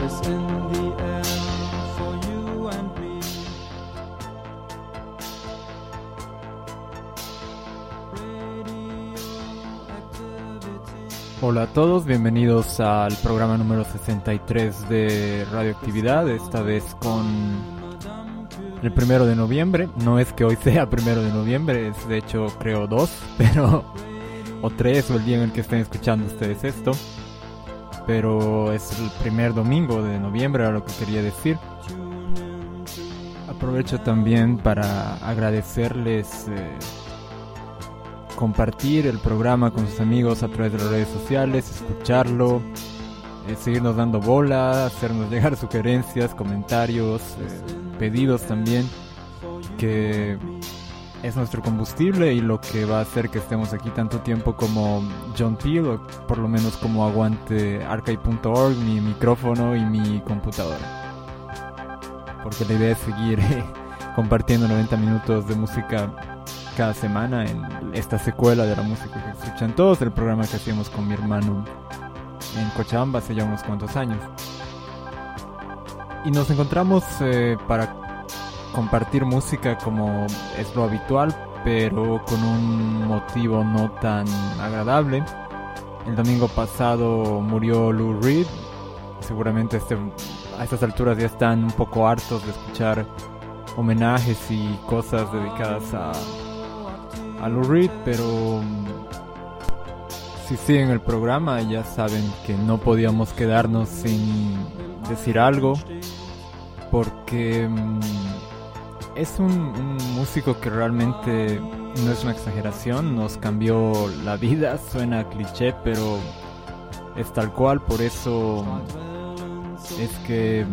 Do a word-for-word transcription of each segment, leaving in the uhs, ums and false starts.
is in the air for you and me. Hola a todos, bienvenidos al programa número sesenta y tres de Radioactividad, esta vez con el primero de noviembre. No es que hoy sea primero de noviembre, es de hecho creo dos, pero o tres, o el día en el que estén escuchando ustedes esto. Pero es el primer domingo de noviembre, era lo que quería decir. Aprovecho también para agradecerles eh, compartir el programa con sus amigos a través de las redes sociales, escucharlo, eh, seguirnos dando bola, hacernos llegar sugerencias, comentarios, eh, pedidos también, que es nuestro combustible y lo que va a hacer que estemos aquí tanto tiempo como John Peel, o por lo menos como aguante archive punto org, mi micrófono y mi computadora. Porque la idea es seguir eh, compartiendo noventa minutos de música cada semana en esta secuela de la música que escuchan todos, el programa que hacíamos con mi hermano en Cochabamba hace ya unos cuantos años. Y nos encontramos eh, para compartir música como es lo habitual, pero con un motivo no tan agradable. El domingo pasado murió Lou Reed. Seguramente este, a estas alturas ya están un poco hartos de escuchar homenajes y cosas dedicadas a a Lou Reed, pero si siguen el programa ya saben que no podíamos quedarnos sin decir algo, porque um, es un, un músico que realmente no es una exageración, nos cambió la vida, suena cliché, pero es tal cual. Por eso es que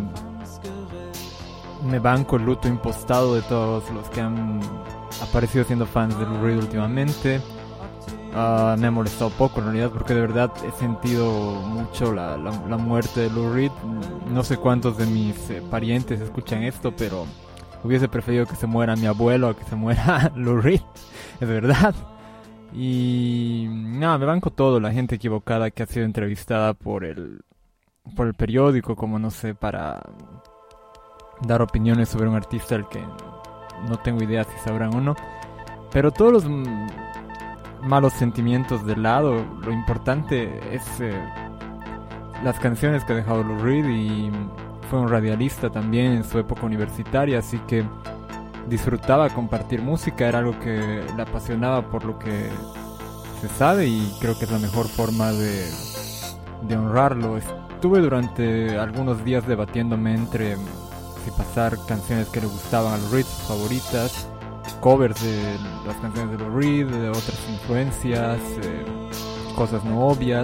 me banco el luto impostado de todos los que han aparecido siendo fans de Lou Reed últimamente. Uh, me ha molestado poco en realidad, porque de verdad he sentido mucho la, la, la muerte de Lou Reed. No sé cuántos de mis eh, parientes escuchan esto, pero hubiese preferido que se muera mi abuelo a que se muera Lou Reed, es verdad. Y nada, me banco todo, la gente equivocada que ha sido entrevistada por el por el periódico, como no sé, para dar opiniones sobre un artista al que no tengo idea si sabrán o no. Pero todos los m- malos sentimientos de lado, lo importante es eh, las canciones que ha dejado Lou Reed, y fue un radialista también en su época universitaria, así que disfrutaba compartir música, era algo que le apasionaba por lo que se sabe, y creo que es la mejor forma de, de honrarlo. Estuve durante algunos días debatiéndome entre y pasar canciones que le gustaban a Lou Reed, sus favoritas, covers de las canciones de Lou Reed, de otras influencias, eh, cosas no obvias.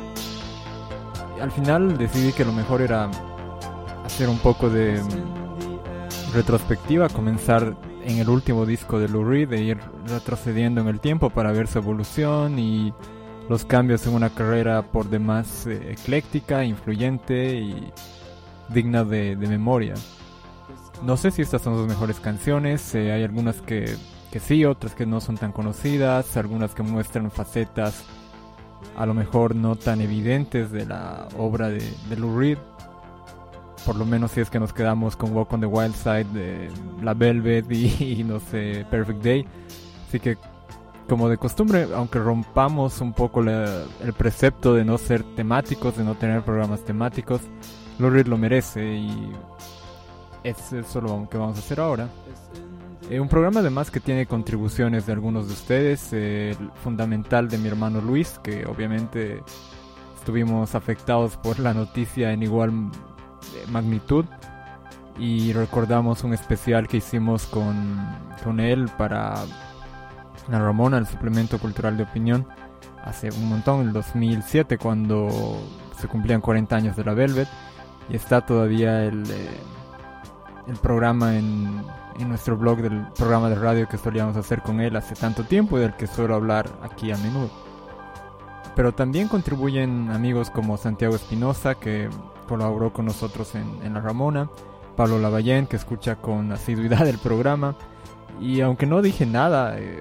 Y al final decidí que lo mejor era hacer un poco de um, retrospectiva, comenzar en el último disco de Lou Reed e ir retrocediendo en el tiempo para ver su evolución y los cambios en una carrera por demás eh, ecléctica, influyente y digna de, de memoria. No sé si estas son sus mejores canciones, eh, hay algunas que, que sí, otras que no son tan conocidas, algunas que muestran facetas a lo mejor no tan evidentes de la obra de, de Lou Reed, por lo menos si es que nos quedamos con Walk on the Wild Side de La Velvet y, y no sé, Perfect Day. Así que, como de costumbre, aunque rompamos un poco la, el precepto de no ser temáticos, de no tener programas temáticos, Lou Reed lo merece, y es eso lo que vamos a hacer ahora. Eh, un programa además que tiene contribuciones de algunos de ustedes, eh, el fundamental de mi hermano Luis, que obviamente estuvimos afectados por la noticia en igual eh, magnitud, y recordamos un especial que hicimos con, con él para La Ramona, el suplemento cultural de opinión, hace un montón, en el dos mil siete, cuando se cumplían cuarenta años de La Velvet, y está todavía el, eh, el programa en, en nuestro blog del programa de radio que solíamos hacer con él hace tanto tiempo y del que suelo hablar aquí a menudo. Pero también contribuyen amigos como Santiago Espinosa, que colaboró con nosotros en, en La Ramona, Pablo Lavallén, que escucha con asiduidad el programa, y aunque no dije nada, eh,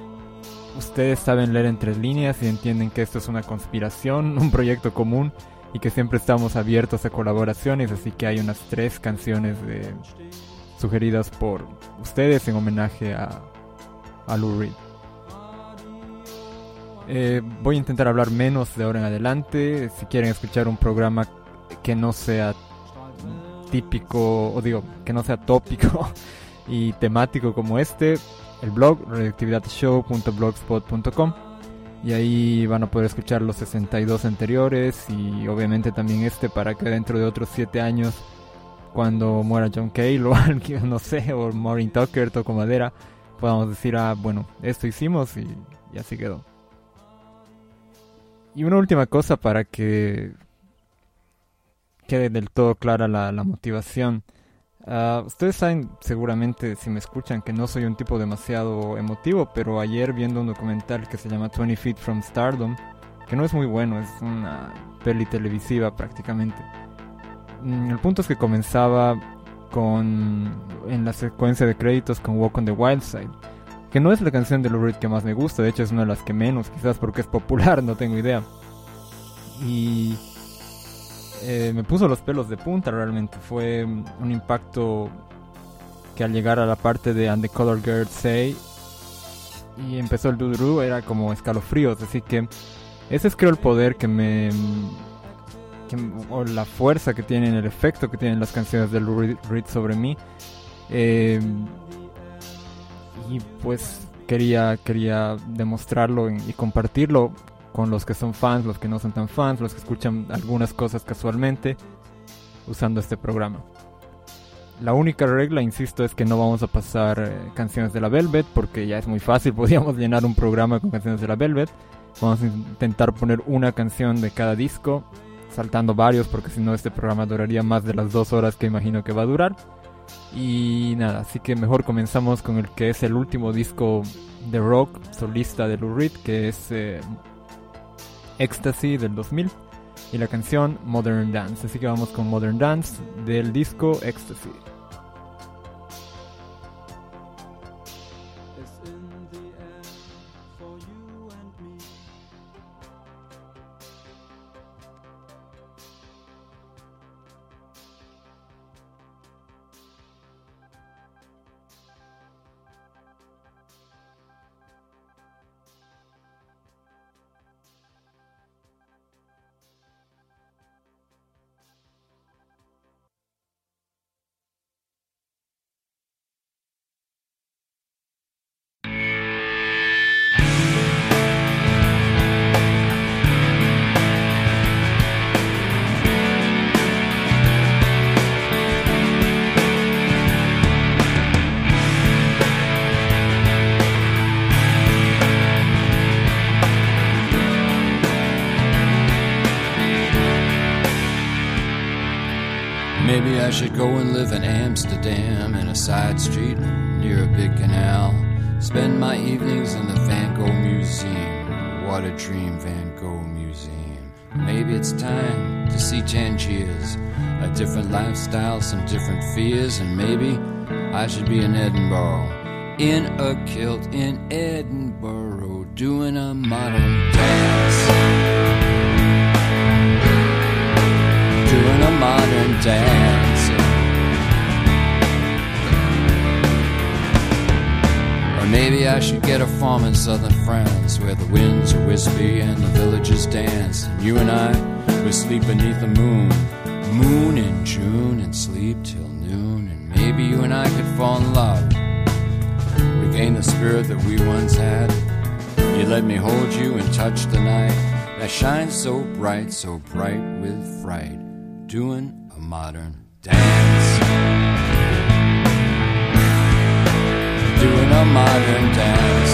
ustedes saben leer entre líneas y entienden que esto es una conspiración, un proyecto común, y que siempre estamos abiertos a colaboraciones, así que hay unas tres canciones de, sugeridas por ustedes en homenaje a, a Lou Reed. Eh, voy a intentar hablar menos de ahora en adelante. Si quieren escuchar un programa que no sea típico, o digo, que no sea tópico y temático como este, el blog radioactividad show punto blogspot punto com, y ahí van a poder escuchar los sesenta y dos anteriores y obviamente también este, para que dentro de otros siete años, cuando muera John Cale o alguien, no sé, o Maureen Tucker, toco madera, podamos decir, ah, bueno, esto hicimos y, y así quedó. Y una última cosa para que quede del todo clara la, la motivación. Uh, ustedes saben seguramente, si me escuchan, que no soy un tipo demasiado emotivo, pero ayer viendo un documental que se llama twenty feet from Stardom, que no es muy bueno, es una peli televisiva prácticamente. Mm, el punto es que comenzaba con, en la secuencia de créditos, con Walk on the Wild Side, que no es la canción de Lou Reed que más me gusta, de hecho es una de las que menos, quizás porque es popular, no tengo idea. Y eh, me puso los pelos de punta realmente, fue un impacto que al llegar a la parte de And the Color Girls Say y empezó el doo-doo, era como escalofríos, así que ese es creo el poder que me... Que, o la fuerza que tienen, el efecto que tienen las canciones de Lou Reed sobre mí. Eh... Y pues quería, quería demostrarlo y, y compartirlo con los que son fans, los que no son tan fans, los que escuchan algunas cosas casualmente, usando este programa. La única regla, insisto, es que no vamos a pasar eh, canciones de la Velvet, porque ya es muy fácil, podríamos llenar un programa con canciones de la Velvet. Vamos a intentar poner una canción de cada disco, saltando varios, porque si no este programa duraría más de las dos horas que imagino que va a durar. Y nada, así que mejor comenzamos con el que es el último disco de rock solista de Lou Reed, que es eh, Ecstasy del dos mil, y la canción Modern Dance. Así que vamos con Modern Dance del disco Ecstasy. Maybe I should go and live in Amsterdam in a side street near a big canal. Spend my evenings in the Van Gogh Museum. What a dream, Van Gogh Museum. Maybe it's time to see Tangiers, a different lifestyle, some different fears. And maybe I should be in Edinburgh, in a kilt in Edinburgh, doing a modern dance. Doing a modern dance. Or maybe I should get a farm in southern France, where the winds are wispy and the villagers dance, and you and I would sleep beneath the moon, moon in June, and sleep till noon. And maybe you and I could fall in love, regain the spirit that we once had. You let me hold you and touch the night that shines so bright, so bright with fright, doing a modern dance. Doing a modern dance.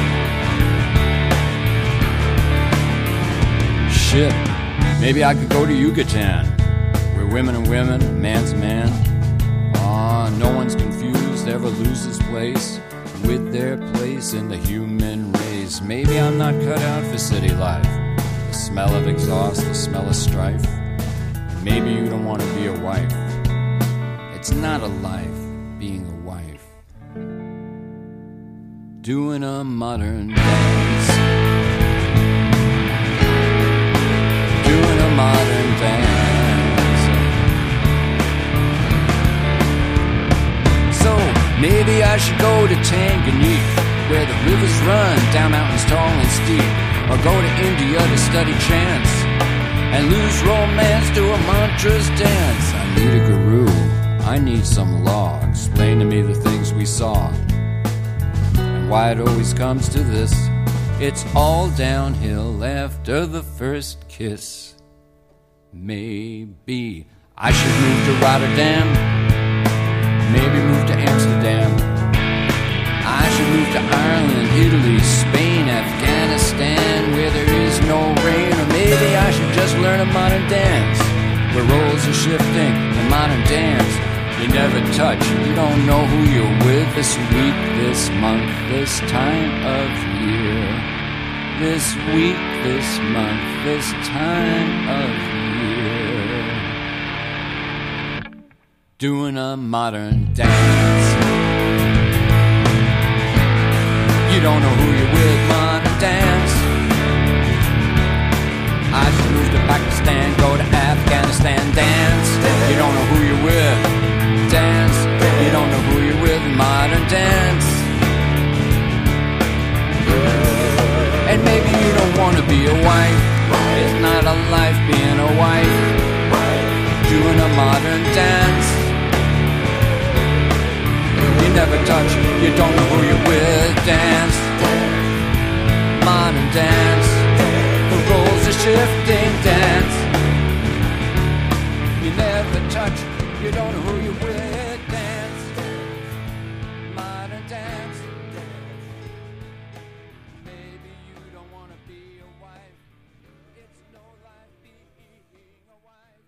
Shit, maybe I could go to Yucatan, where women are women, man's a man. Ah, no one's confused, ever loses place with their place in the human race. Maybe I'm not cut out for city life, the smell of exhaust, the smell of strife. Maybe you don't want to be a wife. It's not a life being a wife. Doing a modern dance. Doing a modern dance. I should go to Tanganyika, where the rivers run down mountains tall and steep, or go to India to study chants and lose romance to a mantra's dance. I need a guru, I need some law. Explain to me the things we saw and why it always comes to this. It's all downhill after the first kiss. Maybe I should move to Rotterdam, maybe move to Amsterdam. I should move to Ireland, Italy, Spain, Afghanistan, where there is no rain. Or maybe I should just learn a modern dance, where roles are shifting, a modern dance you never touch. You don't know who you're with this week, this month, this time of year. This week, this month, this time of year. Doing a modern dance. You don't know who you're with, modern dance. I should move to Pakistan, go to Afghanistan, dance. You don't know who you're with, dance. You don't know who you're with, modern dance. And maybe you don't want to be a wife. It's not a life being a wife. Doing a modern dance. You never touch, you don't know who you're with, dance. Modern dance. The roles are shifting, dance. You never touch, you don't know who you're with, dance. Modern dance. Maybe you don't want to be a wife. It's no life being a wife.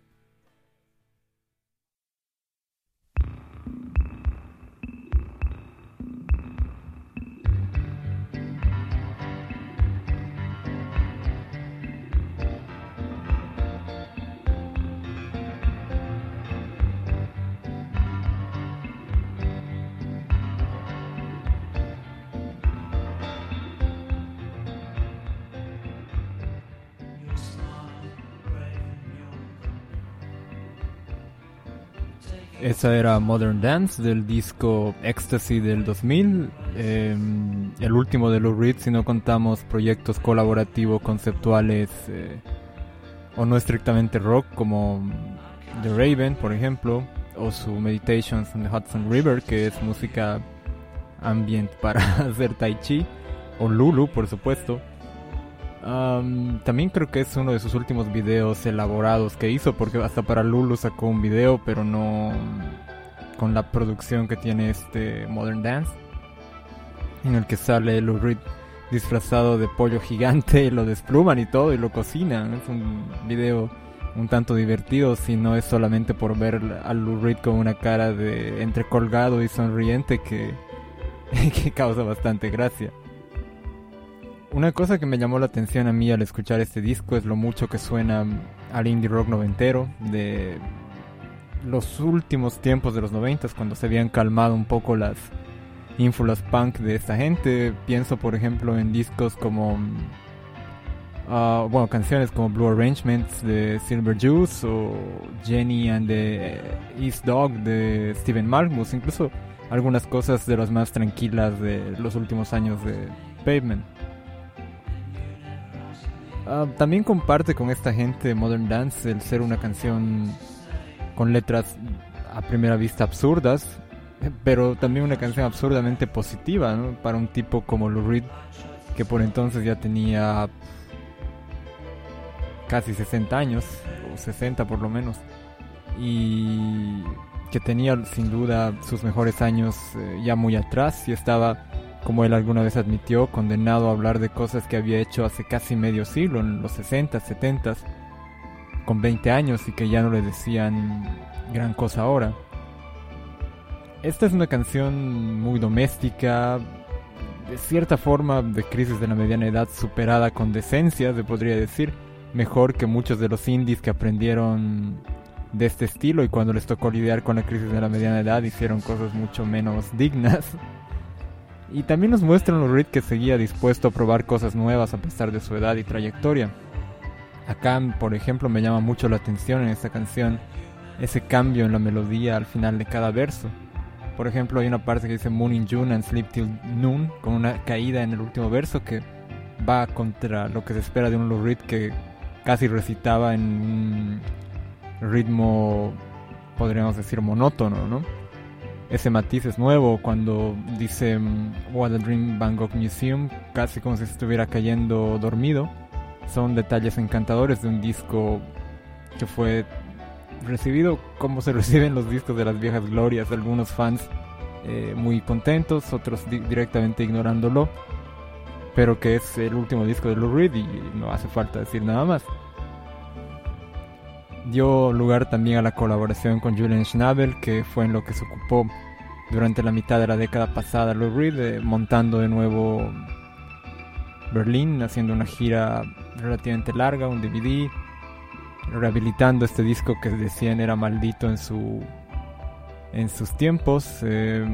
Esa era Modern Dance del disco Ecstasy del dos mil, eh, el último de Lou Reed si no contamos proyectos colaborativos conceptuales eh, o no estrictamente rock como The Raven, por ejemplo, o su Meditations on the Hudson River, que es música ambient para hacer tai chi, o Lulu, por supuesto. Um, también creo que es uno de sus últimos videos elaborados que hizo, porque hasta para Lulu sacó un video, pero no con la producción que tiene este Modern Dance, en el que sale Lou Reed disfrazado de pollo gigante y lo despluman y todo y lo cocinan. Es un video un tanto divertido, si no es solamente por ver a Lou Reed con una cara de entre colgado y sonriente que, que causa bastante gracia. Una cosa que me llamó la atención a mí al escuchar este disco es lo mucho que suena al indie rock noventero de los últimos tiempos de los noventas, cuando se habían calmado un poco las ínfulas punk de esta gente. Pienso por ejemplo en discos como uh, bueno, canciones como Blue Arrangements de Silver Juice o Jenny and the East Dog de Steven Malkmus, incluso algunas cosas de las más tranquilas de los últimos años de Pavement. Uh, también comparte con esta gente Modern Dance el ser una canción con letras a primera vista absurdas, pero también una canción absurdamente positiva, ¿no? Para un tipo como Lou Reed, que por entonces ya tenía casi sesenta años, o sesenta por lo menos, y que tenía sin duda sus mejores años eh, ya muy atrás, y estaba, como él alguna vez admitió, condenado a hablar de cosas que había hecho hace casi medio siglo, en los sesenta, setenta, con veinte años, y que ya no le decían gran cosa ahora. Esta es una canción muy doméstica, de cierta forma de crisis de la mediana edad superada con decencia, se podría decir, mejor que muchos de los indies que aprendieron de este estilo y cuando les tocó lidiar con la crisis de la mediana edad hicieron cosas mucho menos dignas. Y también nos muestra Lou Reed que seguía dispuesto a probar cosas nuevas a pesar de su edad y trayectoria. Acá, por ejemplo, me llama mucho la atención en esta canción ese cambio en la melodía al final de cada verso. Por ejemplo, hay una parte que dice Moon in June and Sleep Till Noon, con una caída en el último verso que va contra lo que se espera de un Lou Reed, que casi recitaba en un ritmo, podríamos decir, monótono, ¿no? Ese matiz es nuevo cuando dice What a Dream Van Gogh Museum, casi como si estuviera cayendo dormido. Son detalles encantadores de un disco que fue recibido como se reciben los discos de las viejas glorias, algunos fans eh, muy contentos, otros di- directamente ignorándolo, pero que es el último disco de Lou Reed y no hace falta decir nada más. Dio lugar también a la colaboración con Julian Schnabel, que fue en lo que se ocupó durante la mitad de la década pasada Lou Reed, eh, montando de nuevo Berlín, haciendo una gira relativamente larga, un D V D, rehabilitando este disco que decían era maldito en su en sus tiempos. Eh,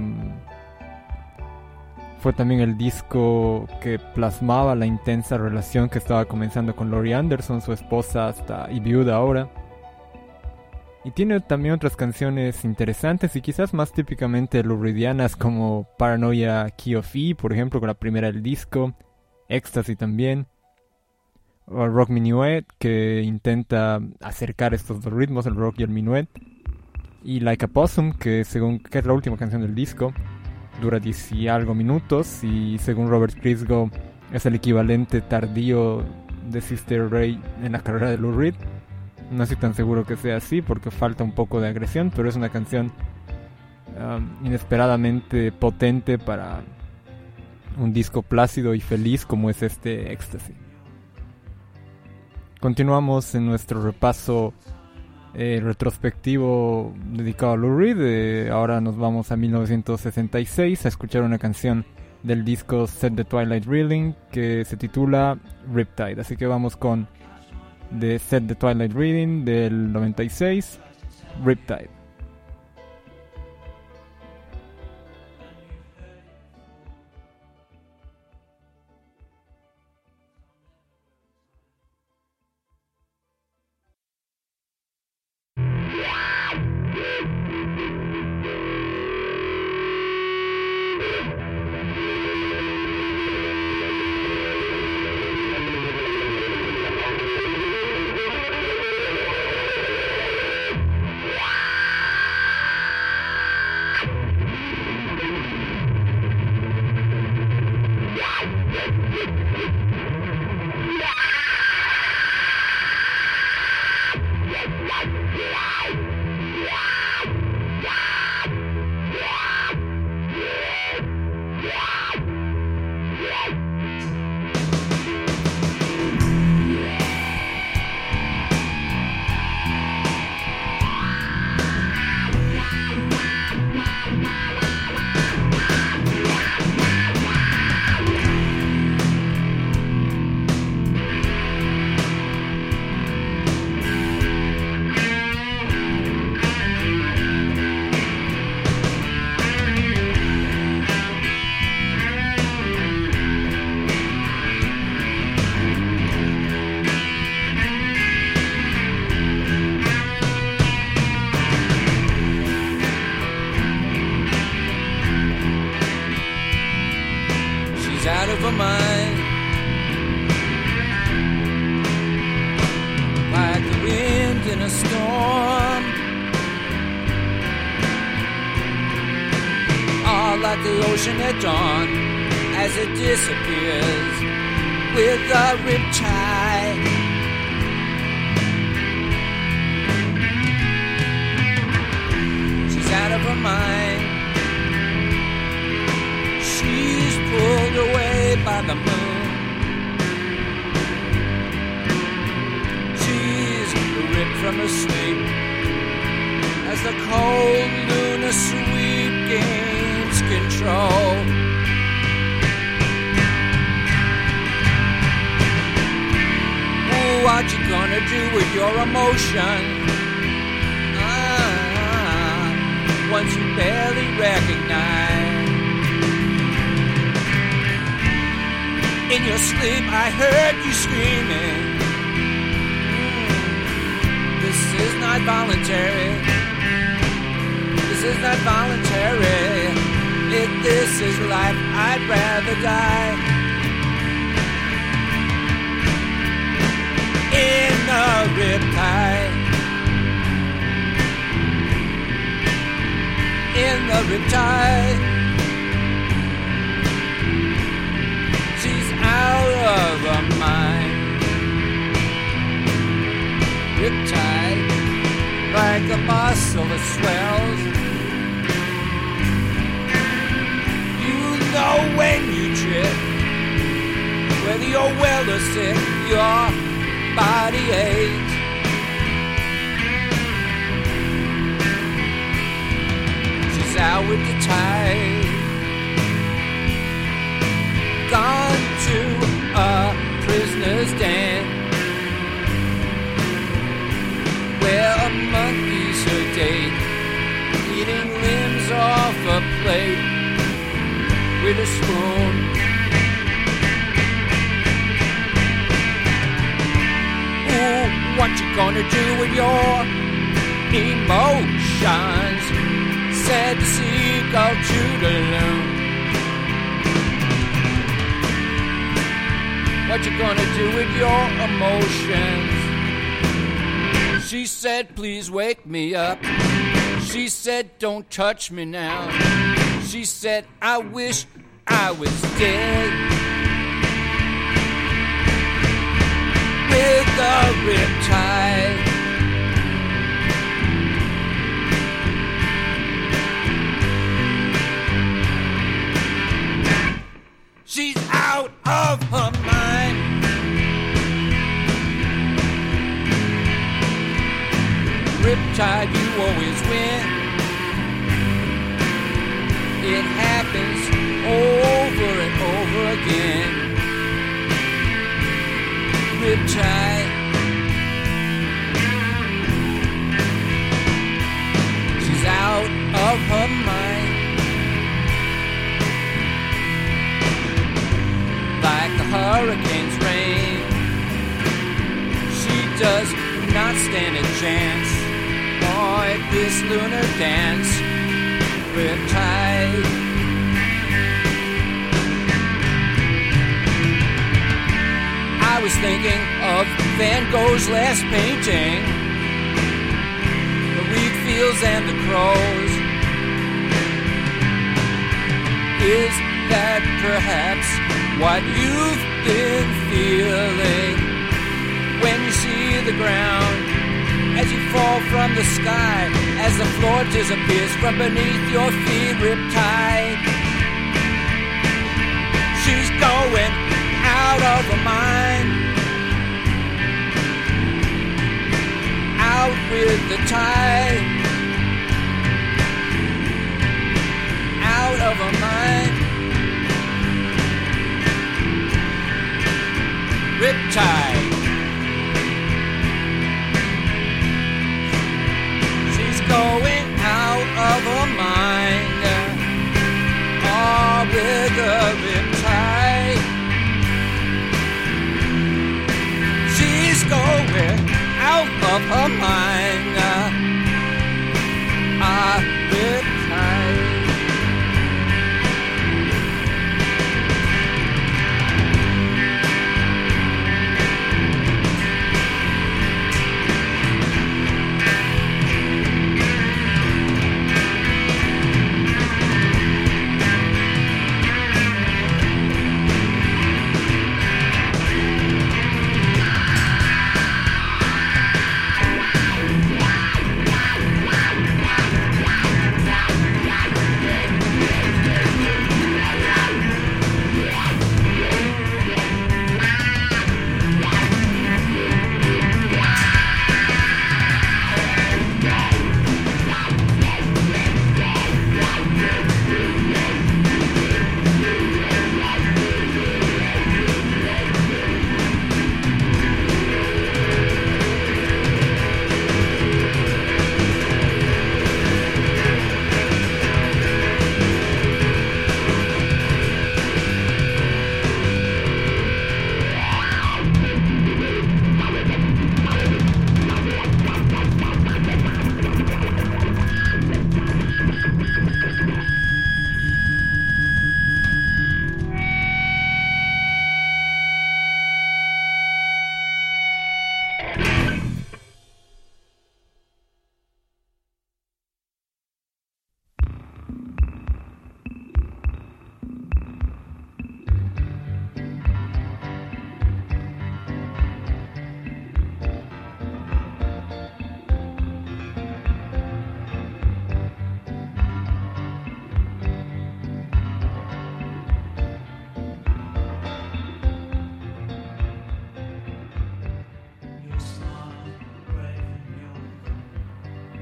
fue también el disco que plasmaba la intensa relación que estaba comenzando con Laurie Anderson, su esposa hasta y viuda ahora. Y tiene también otras canciones interesantes y quizás más típicamente luridianas, como Paranoia Key of E, por ejemplo, con la primera del disco, Ecstasy también, o Rock Minuet, que intenta acercar estos dos ritmos, el rock y el minuet, y Like a Possum, que según que es la última canción del disco, dura diez y algo minutos, y según Robert Christgau es el equivalente tardío de Sister Ray en la carrera de Lou Reed. No estoy tan seguro que sea así porque falta un poco de agresión, pero es una canción um, inesperadamente potente para un disco plácido y feliz como es este Ecstasy. Continuamos en nuestro repaso eh, retrospectivo dedicado a Lou Reed. Eh, ahora nos vamos a mil novecientos sesenta y seis a escuchar una canción del disco Set the Twilight Reeling que se titula Riptide. Así que vamos con de Set the Twilight Reading del noventa y seis, Riptide. At dawn, as it disappears with the riptide. She's out of her mind. She's pulled away by the moon. She's ripped from her sleep as the cold lunar sweep gains control. Ooh, what you gonna do with your emotion? Ah, once you barely recognize. In your sleep I heard you screaming. Mm, this is not voluntary. This This is not voluntary. If this is life, I'd rather die. In a riptide. In the riptide. She's out of her mind. Riptide, like a muscle that swells. You know when you trip, whether you're well or sick, your body aches. She's out with the tide, gone to a prisoner's den, where a monkey's her date, eating limbs off a plate with a spoon. Ooh, what you gonna do with your emotions? Said the seagull to the loon. What you gonna do with your emotions? She said, please wake me up. She said, don't touch me now. She said, I wish I was dead. With the riptide. She's out of her mind. Riptide, you always win. It happens over and over again. Riptide. She's out of her mind. Like the hurricane's rain, she does not stand a chance. Oh, at this lunar dance, riptide. I was thinking of Van Gogh's last painting, the wheat fields and the crows. Is that perhaps what you've been feeling when you see the ground as you fall from the sky, as the floor disappears from beneath your feet? Riptide. She's going out of her mind, out with the tide, out of her mind. Riptide. She's going out of her mind. Oh, with a riptide. She's going out of her mind. Ah, riptide.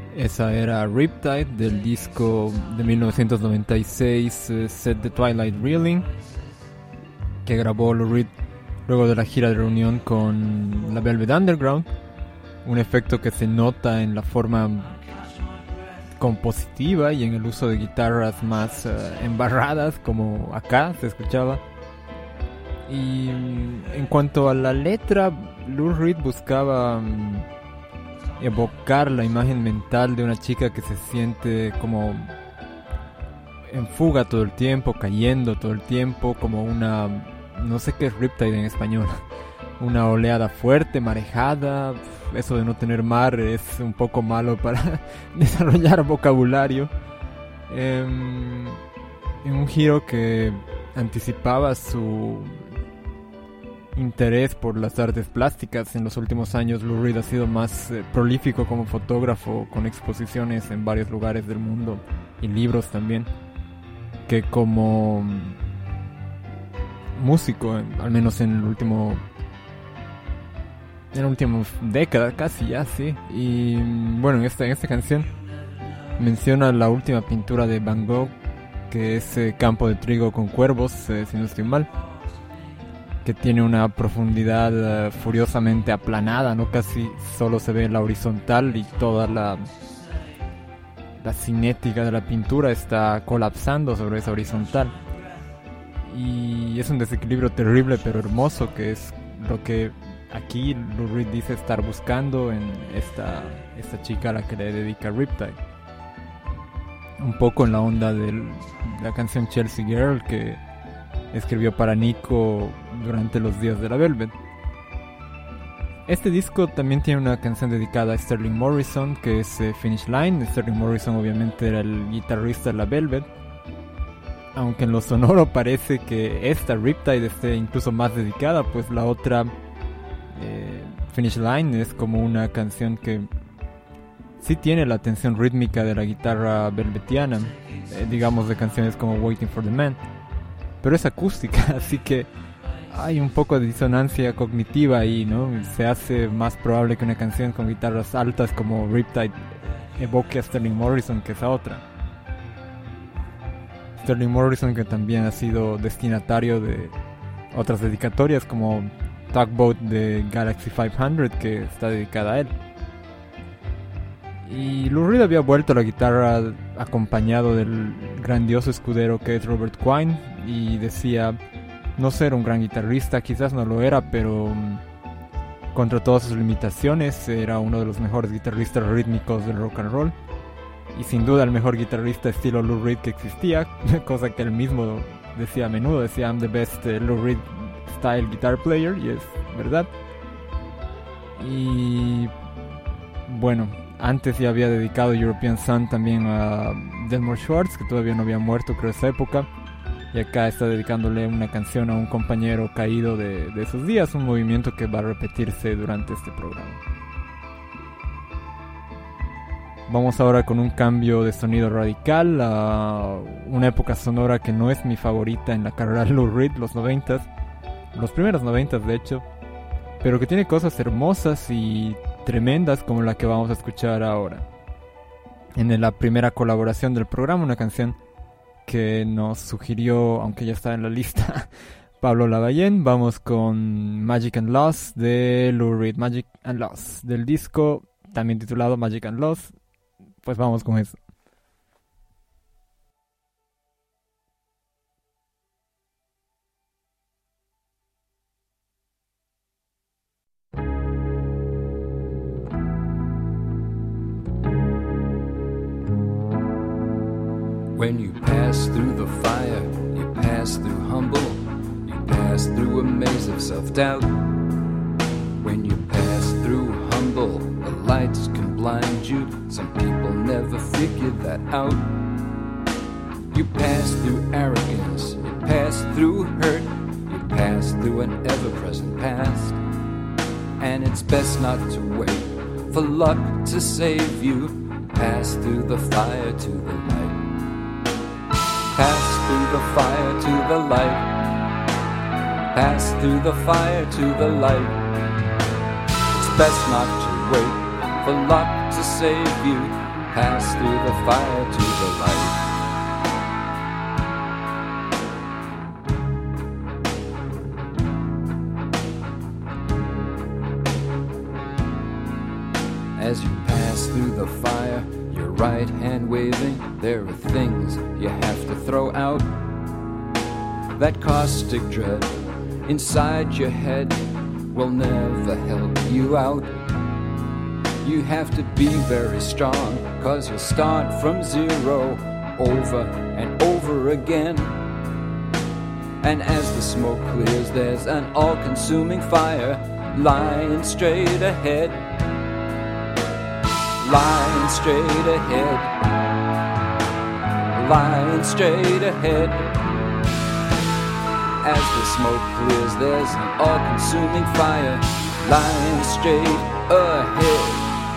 Esa era Riptide del disco de mil novecientos noventa y seis, uh, Set the Twilight Reeling, que grabó Lou Reed luego de la gira de reunión con la Velvet Underground. Un efecto que se nota en la forma compositiva y en el uso de guitarras más uh, embarradas, como acá se escuchaba. Y um, en cuanto a la letra, Lou Reed buscaba um, evocar la imagen mental de una chica que se siente como en fuga todo el tiempo, cayendo todo el tiempo, como una, no sé qué es Riptide en español, una oleada fuerte, marejada. Eso de no tener mar es un poco malo para desarrollar vocabulario. Eh, en un giro que anticipaba su interés por las artes plásticas. En los últimos años Lou Reed ha sido más eh, prolífico como fotógrafo, con exposiciones en varios lugares del mundo y libros también, que como músico, al menos en el último en la última década casi ya, sí. Y bueno, en esta, en esta canción menciona la última pintura de Van Gogh, que es eh, Campo de Trigo con Cuervos, eh, si no estoy mal, que tiene una profundidad uh, furiosamente aplanada, ¿no? Casi solo se ve la horizontal y toda la la cinética de la pintura está colapsando sobre esa horizontal. Y es un desequilibrio terrible pero hermoso, que es lo que aquí Lou Reed dice estar buscando en esta, esta chica a la que le dedica Riptide. Un poco en la onda de la canción Chelsea Girl que escribió para Nico durante los días de la Velvet. Este disco también tiene una canción dedicada a Sterling Morrison, que es eh, Finish Line. Sterling Morrison obviamente era el guitarrista de la Velvet, aunque en lo sonoro parece que esta Riptide esté incluso más dedicada, pues la otra eh, Finish Line es como una canción que sí tiene la tensión rítmica de la guitarra velvetiana, eh, digamos de canciones como Waiting for the Man, pero es acústica, así que hay un poco de disonancia cognitiva ahí, ¿no? Se hace más probable que una canción con guitarras altas como Riptide evoque a Sterling Morrison que esa otra. Sterling Morrison, que también ha sido destinatario de otras dedicatorias como Tugboat de Galaxy quinientos, que está dedicada a él. Y Lou Reed había vuelto a la guitarra acompañado del grandioso escudero que es Robert Quine, y decía no ser un gran guitarrista, quizás no lo era, pero um, contra todas sus limitaciones era uno de los mejores guitarristas rítmicos del rock and roll, y sin duda el mejor guitarrista estilo Lou Reed que existía, cosa que él mismo decía a menudo, decía I'm the best uh, Lou Reed style guitar player, y es verdad. Y bueno, antes ya había dedicado European Sun también a Delmore Schwartz, que todavía no había muerto creo esa época, y acá está dedicándole una canción a un compañero caído de, de esos días, un movimiento que va a repetirse durante este programa. Vamos ahora con un cambio de sonido radical a una época sonora que no es mi favorita en la carrera de Lou Reed, los noventas, los primeros noventas de hecho, pero que tiene cosas hermosas y tremendas como la que vamos a escuchar ahora. En la primera colaboración del programa, una canción que nos sugirió, aunque ya está en la lista, Pablo Lavallén. Vamos con Magic and Loss de Lou Reed, Magic and Loss, del disco también titulado Magic and Loss. Pues vamos con eso. When you pass through the fire, you pass through humble, you pass through a maze of self-doubt. When you pass through humble, the lights can blind you. Some people never figure that out. You pass through arrogance, you pass through hurt, you pass through an ever-present past. And it's best not to wait for luck to save you. Pass through the fire to the light. Pass through the fire to the light. Pass through the fire to the light. It's best not to wait for luck to save you. pass through the fire to the light. As you pass through the fire, your right hand waving, there are things you have to throw out. That caustic dread inside your head will never help you out. You have to be very strong, 'cause you'll start from zero over and over again. And as the smoke clears, there's an all-consuming fire lying straight ahead. Lying straight ahead, lying straight ahead. As the smoke clears, there's an all-consuming fire lying straight ahead.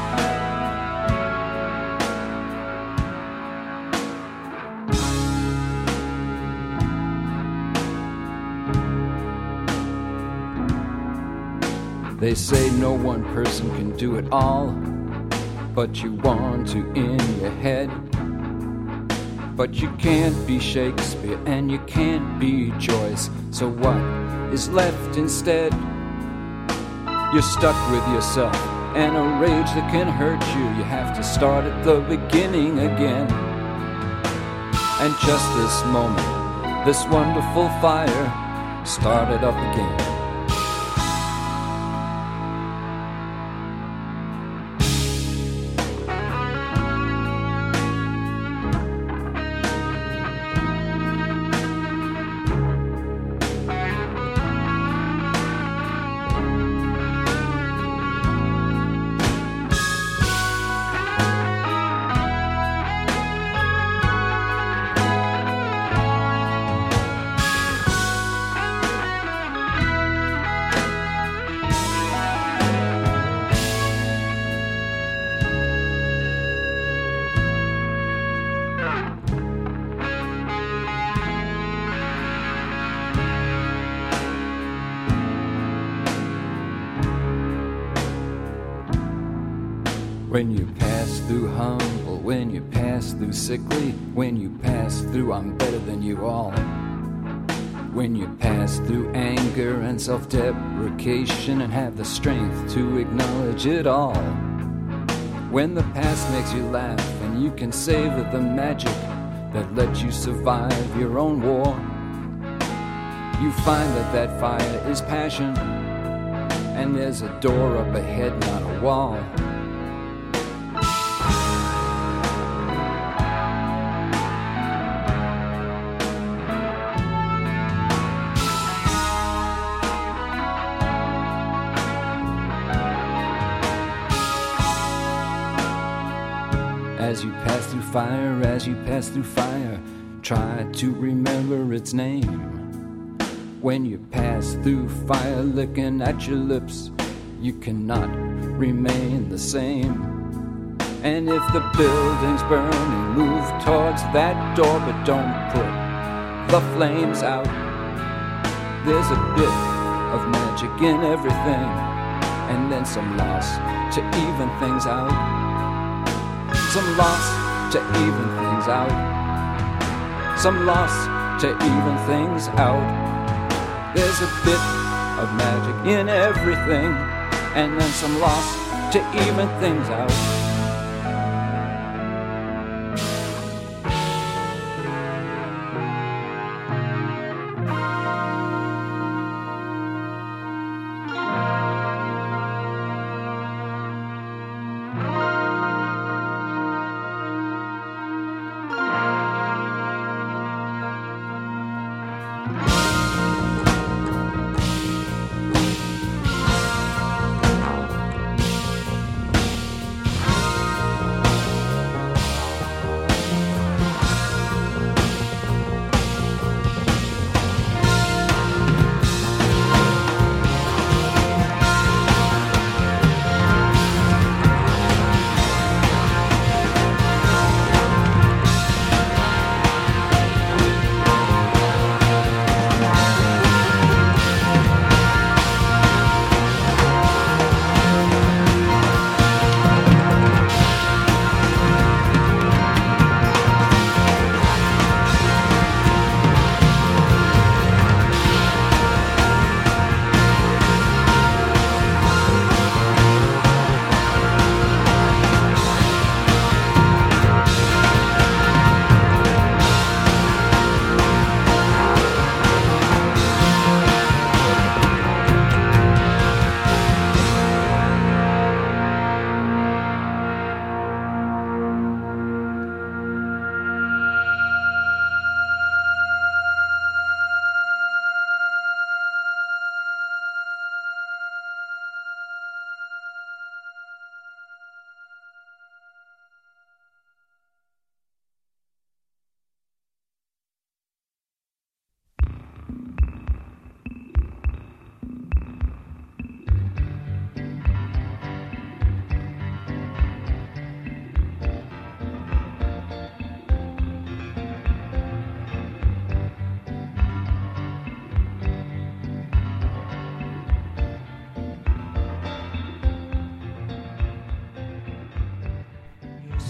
They say no one person can do it all, but you want to in your head. But you can't be Shakespeare and you can't be Joyce, so what is left instead? You're stuck with yourself and a rage that can hurt you. You have to start at the beginning again. And just this moment, this wonderful fire started up again. When you pass through humble, when you pass through sickly, when you pass through I'm better than you all. When you pass through anger and self-deprecation and have the strength to acknowledge it all. When the past makes you laugh and you can savor the magic that lets you survive your own war. You find that that fire is passion, and there's a door up ahead, not a wall. As you pass through fire, as you pass through fire, try to remember its name. When you pass through fire, looking at your lips, you cannot remain the same. And if the building's burning, move towards that door, but don't put the flames out. There's a bit of magic in everything, and then some loss to even things out. Some loss to even things out. Some loss to even things out. There's a bit of magic in everything, and then some loss to even things out.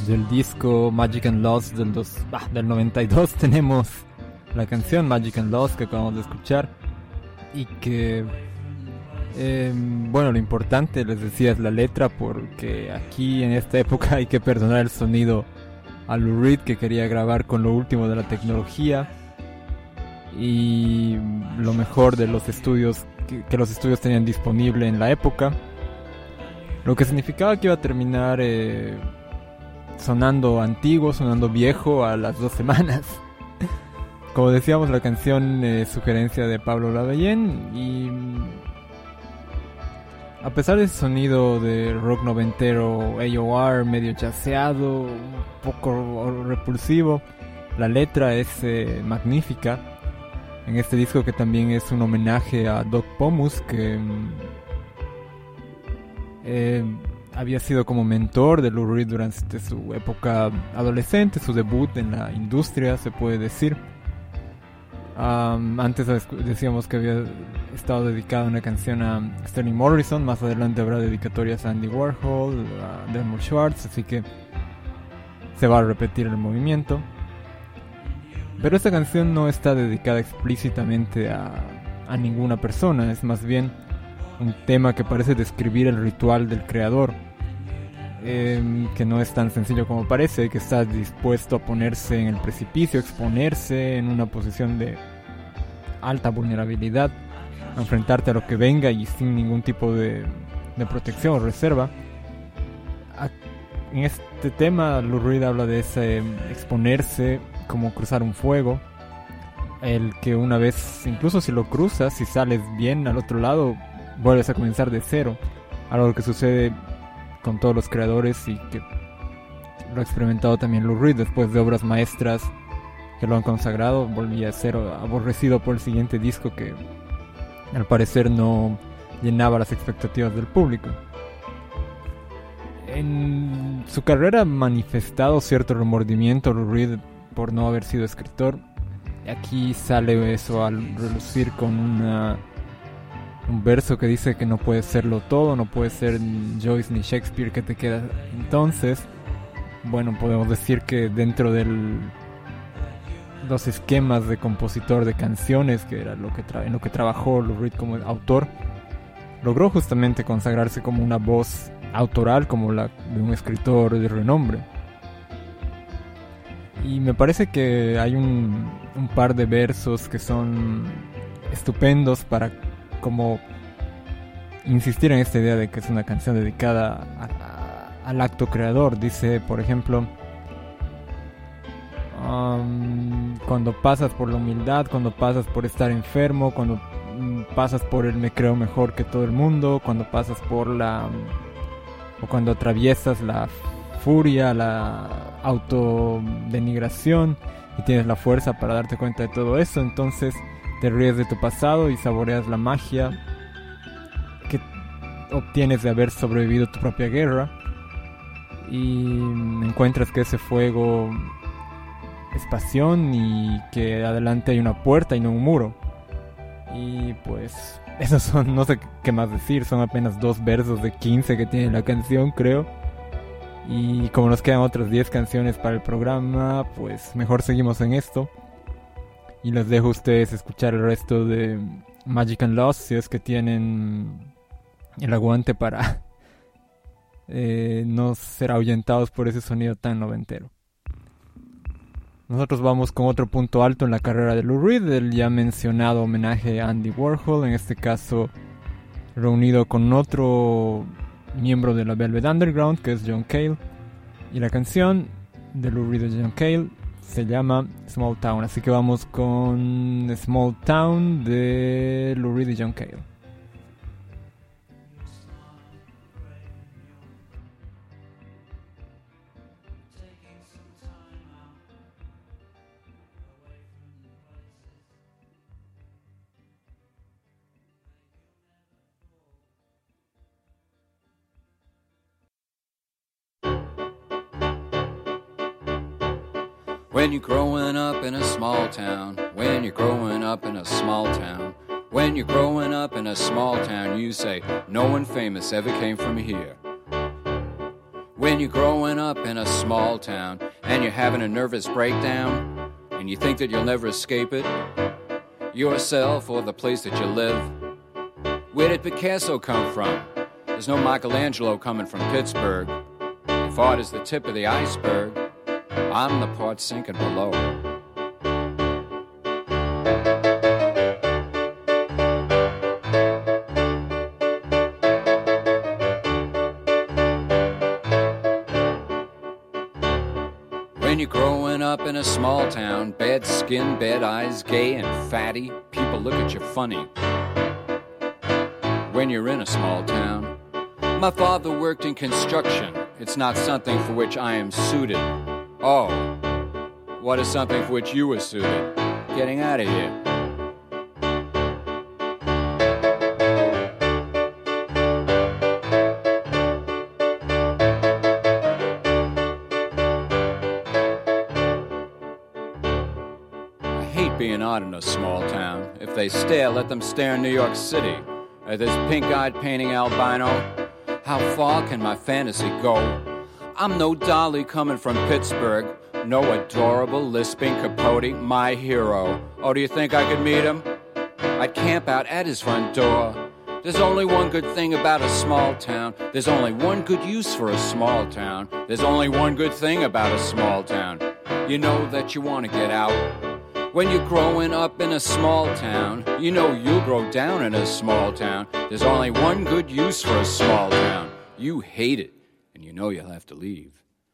Del disco Magic and Lost del, dos, bah, del noventa y dos tenemos la canción Magic and Lost que acabamos de escuchar y que eh, bueno, lo importante les decía es la letra, porque aquí en esta época hay que perdonar el sonido a Lou Reed, que quería grabar con lo último de la tecnología y lo mejor de los estudios que, que los estudios tenían disponible en la época, lo que significaba que iba a terminar eh, sonando antiguo, sonando viejo a las dos semanas. Como decíamos, la canción es eh, sugerencia de Pablo Lavallén y a pesar de ese sonido de rock noventero A O R medio jazzeado, un poco repulsivo, la letra es eh, magnífica. En este disco, que también es un homenaje a Doc Pomus, que eh, había sido como mentor de Lou Reed durante su época adolescente, su debut en la industria, se puede decir. Um, antes decíamos que había estado dedicada una canción a Sterling Morrison, más adelante habrá dedicatorias a Andy Warhol, a Delmore Schwartz, así que se va a repetir el movimiento. Pero esta canción no está dedicada explícitamente a, a ninguna persona, es más bien un tema que parece describir el ritual del creador, eh, que no es tan sencillo como parece, que está dispuesto a ponerse en el precipicio, exponerse en una posición de alta vulnerabilidad, a enfrentarte a lo que venga y sin ningún tipo de, de protección o reserva. A, en este tema Lou Reed habla de ese exponerse como cruzar un fuego, el que una vez, incluso si lo cruzas, si sales bien al otro lado, vuelves a comenzar de cero, algo que sucede con todos los creadores y que lo ha experimentado también Lou Reed después de obras maestras que lo han consagrado. Volvía a ser aborrecido por el siguiente disco que al parecer no llenaba las expectativas del público. En su carrera ha manifestado cierto remordimiento Lou Reed por no haber sido escritor. Aquí sale eso al relucir con una un verso que dice que no puedes serlo todo, no puedes ser Joyce ni Shakespeare, que te queda entonces. Bueno, podemos decir que dentro de los esquemas de compositor de canciones, que era lo que tra- en lo que trabajó Lou Reed como autor, logró justamente consagrarse como una voz autoral, como la de un escritor de renombre. Y me parece que hay un, un par de versos que son estupendos para como insistir en esta idea de que es una canción dedicada a, a, al acto creador. Dice, por ejemplo, um, cuando pasas por la humildad, cuando pasas por estar enfermo, cuando um, pasas por el me creo mejor que todo el mundo, cuando pasas por la um, o cuando atraviesas la furia, la autodenigración y tienes la fuerza para darte cuenta de todo eso, entonces te ríes de tu pasado y saboreas la magia que obtienes de haber sobrevivido tu propia guerra, y encuentras que ese fuego es pasión y que adelante hay una puerta y no un muro. Y pues esos son, no sé qué más decir, son apenas dos versos de quince que tiene la canción, creo. Y como nos quedan otras diez canciones para el programa, pues mejor seguimos en esto. Y les dejo a ustedes escuchar el resto de Magic and Lost, si es que tienen el aguante para eh, no ser ahuyentados por ese sonido tan noventero. Nosotros vamos con otro punto alto en la carrera de Lou Reed, el ya mencionado homenaje a Andy Warhol, en este caso reunido con otro miembro de la Velvet Underground, que es John Cale. Y la canción de Lou Reed y John Cale se llama Small Town, así que vamos con Small Town de Lou Reed y John Cale. When you're growing up in a small town, when you're growing up in a small town, when you're growing up in a small town, you say, no one famous ever came from here. When you're growing up in a small town and you're having a nervous breakdown and you think that you'll never escape it, yourself or the place that you live. Where did Picasso come from? There's no Michelangelo coming from Pittsburgh. If art is the tip of the iceberg, I'm the part sinking below. When you're growing up in a small town, bad skin, bad eyes, gay and fatty, people look at you funny. When you're in a small town, my father worked in construction. It's not something for which I am suited. Oh, what is something for which you were suited? Getting out of here. Being odd in a small town. If they stare, let them stare in New York City. Or this pink-eyed painting albino. How far can my fantasy go? I'm no dolly coming from Pittsburgh. No adorable lisping Capote, my hero. Oh, do you think I could meet him? I'd camp out at his front door. There's only one good thing about a small town. There's only one good use for a small town. There's only one good thing about a small town. You know that you want to get out. When you're growing up in a small town, you know you'll grow down in a small town. There's only one good use for a small town. You hate it, and you know you'll have to leave.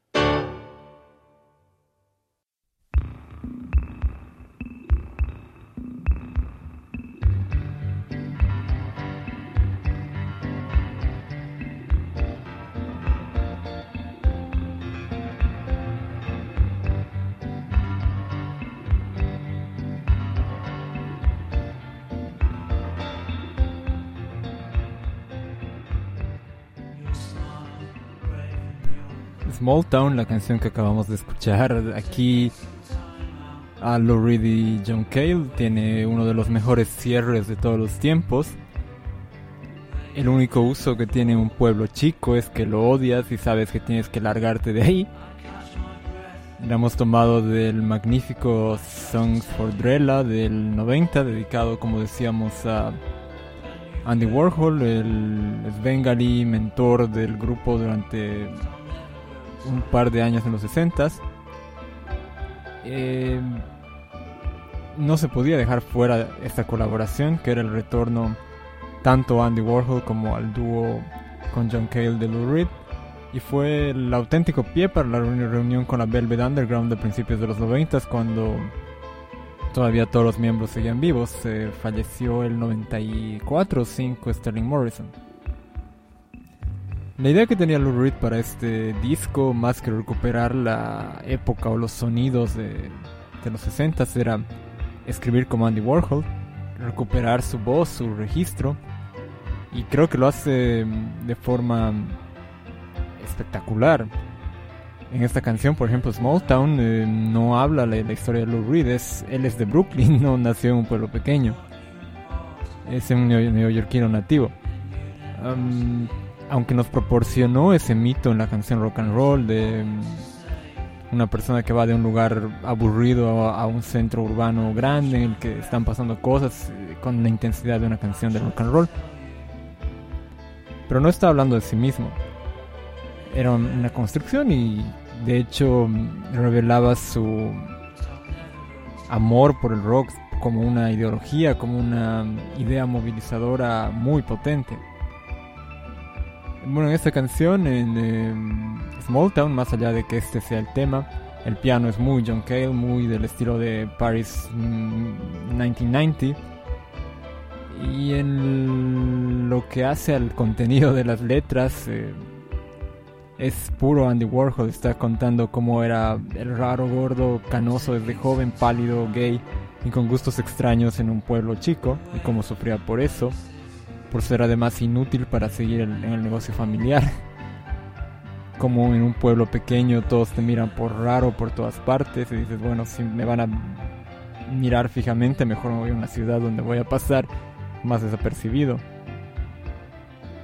Small Town, la canción que acabamos de escuchar. Aquí a Lou Reed y John Cale tiene uno de los mejores cierres de todos los tiempos. El único uso que tiene un pueblo chico es que lo odias y sabes que tienes que largarte de ahí. La hemos tomado del magnífico Songs for Drella del noventa, dedicado, como decíamos, a Andy Warhol, el svengali mentor del grupo durante un par de años en los sesentas. Eh, no se podía dejar fuera esta colaboración, que era el retorno tanto a Andy Warhol como al dúo con John Cale de Lou Reed, y fue el auténtico pie para la reunión con la Velvet Underground de principios de los noventas, cuando todavía todos los miembros seguían vivos. Eh, falleció el noventa y cuatro o cinco Sterling Morrison. La idea que tenía Lou Reed para este disco, más que recuperar la época o los sonidos de, de los sesentas, era escribir como Andy Warhol, recuperar su voz, su registro, y creo que lo hace de forma espectacular. En esta canción, por ejemplo, Small Town, eh, no habla la, la historia de Lou Reed. Es, él es de Brooklyn, no nació en un pueblo pequeño, es un neo- neoyorquino nativo. Um, aunque nos proporcionó ese mito en la canción Rock and Roll de um, una persona que va de un lugar aburrido a, a un centro urbano grande en el que están pasando cosas eh, con la intensidad de una canción de rock and roll, pero no está hablando de sí mismo. Era una construcción y de hecho revelaba su amor por el rock como una ideología, como una idea movilizadora muy potente. Bueno, en esta canción, en eh, Small Town, más allá de que este sea el tema, el piano es muy John Cale, muy del estilo de Paris mmm, nineteen ninety. Y en lo que hace al contenido de las letras, eh, es puro Andy Warhol. Está contando cómo era el raro, gordo, canoso desde joven, pálido, gay y con gustos extraños en un pueblo chico, y cómo sufría por eso, por ser además inútil para seguir el, en el negocio familiar. Como en un pueblo pequeño todos te miran por raro por todas partes y dices, bueno, si me van a mirar fijamente, mejor me voy a una ciudad donde voy a pasar más desapercibido.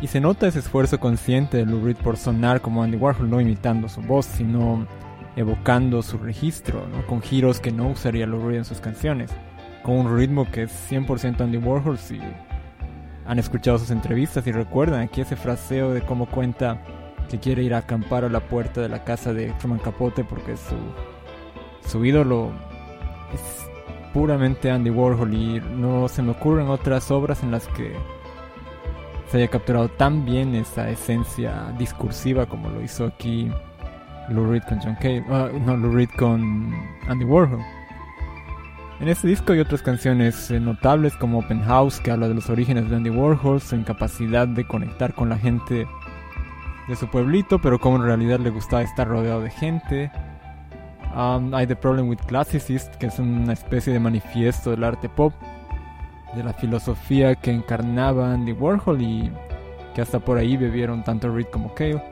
Y se nota ese esfuerzo consciente de Lou Reed por sonar como Andy Warhol, no imitando su voz, sino evocando su registro, ¿no? Con giros que no usaría Lou Reed en sus canciones, con un ritmo que es cien por ciento Andy Warhol. Si han escuchado sus entrevistas y recuerdan aquí ese fraseo de cómo cuenta que quiere ir a acampar a la puerta de la casa de Truman Capote porque su, su ídolo es puramente Andy Warhol, y no se me ocurren otras obras en las que se haya capturado tan bien esa esencia discursiva como lo hizo aquí Lou Reed con John Cale, uh, no, Lou Reed con Andy Warhol. En este disco hay otras canciones eh, notables como Open House, que habla de los orígenes de Andy Warhol, su incapacidad de conectar con la gente de su pueblito, pero como en realidad le gustaba estar rodeado de gente. Um, hay The Problem with Classicists, que es una especie de manifiesto del arte pop, de la filosofía que encarnaba Andy Warhol y que hasta por ahí bebieron tanto Reed como Cale.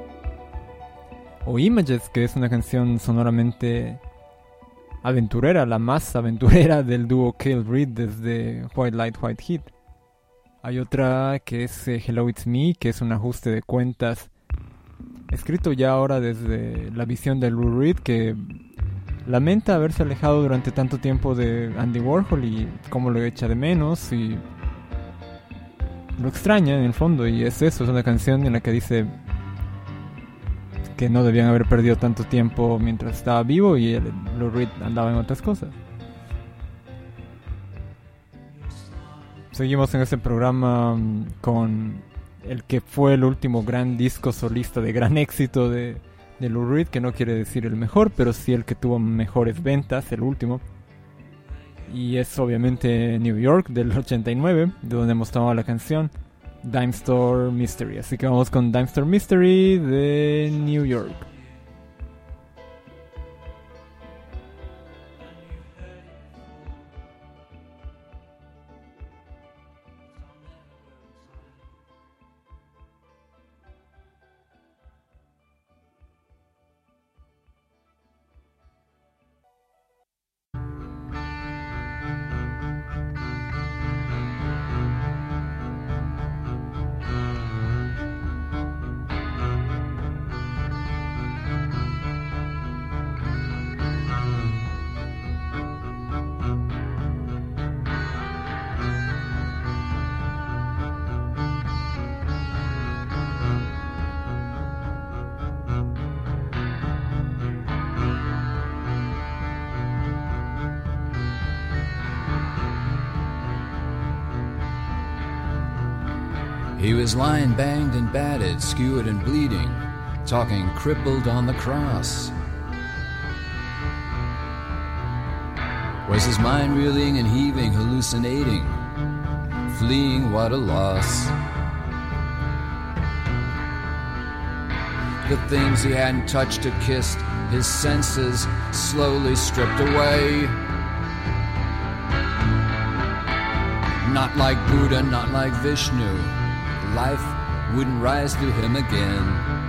O Images, que es una canción sonoramente aventurera, la más aventurera del dúo Cale-Reed desde White Light, White Heat. Hay otra que es eh, Hello It's Me, que es un ajuste de cuentas escrito ya ahora desde la visión de Lou Reed, que lamenta haberse alejado durante tanto tiempo de Andy Warhol y cómo lo echa de menos y lo extraña en el fondo. Y es eso, es una canción en la que dice que no debían haber perdido tanto tiempo mientras estaba vivo y el, Lou Reed andaba en otras cosas. Seguimos en este programa con el que fue el último gran disco solista de gran éxito de, de Lou Reed, que no quiere decir el mejor, pero sí el que tuvo mejores ventas, el último. Y es obviamente New York del ochenta y nueve, de donde hemos tomado la canción Dime Store Mystery. Así que vamos con Dime Store Mystery de New York. He was lying banged and battered, skewered and bleeding, talking crippled on the cross. Was his mind reeling and heaving, hallucinating, fleeing, what a loss. The things he hadn't touched or kissed, his senses slowly stripped away. Not like Buddha, not like Vishnu, life wouldn't rise to him again.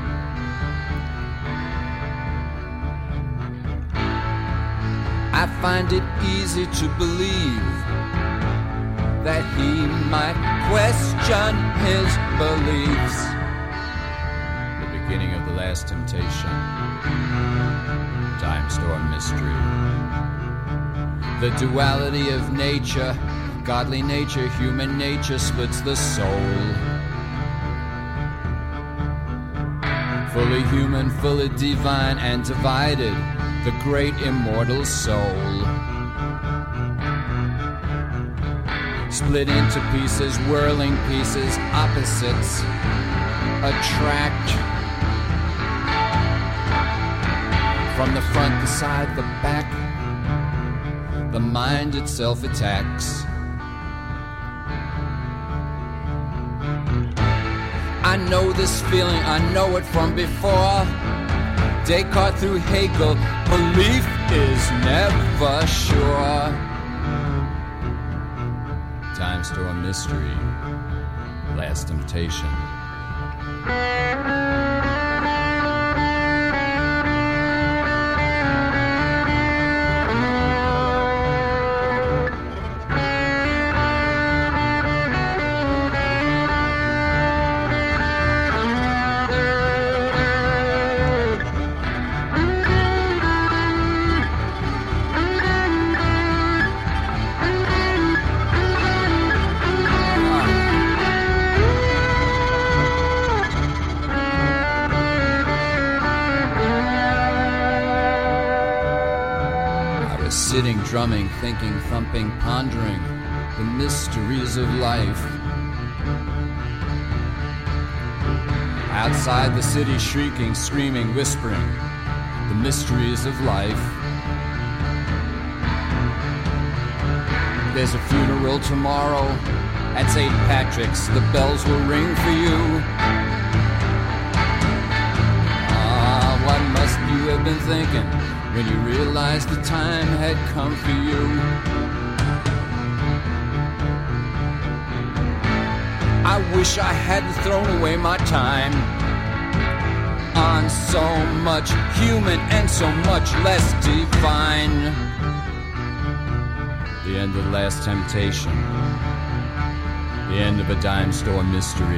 I find it easy to believe that he might question his beliefs. The beginning of the last temptation, Time Store Mystery. The duality of nature, godly nature, human nature splits the soul. Fully human, fully divine and divided, the great immortal soul. Split into pieces, whirling pieces, opposites attract. From the front, the side, the back, the mind itself attacks. I know this feeling, I know it from before. Descartes through Hegel, belief is never sure. Time Store Mystery, Last Temptation. We're sitting, drumming, thinking, thumping, pondering the mysteries of life. Outside the city, shrieking, screaming, whispering the mysteries of life. There's a funeral tomorrow at Saint Patrick's. The bells will ring for you. Ah, what must you have been thinking when you realized the time had come for you? I wish I hadn't thrown away my time on so much human and so much less divine. The end of Last Temptation. The end of a dime store mystery.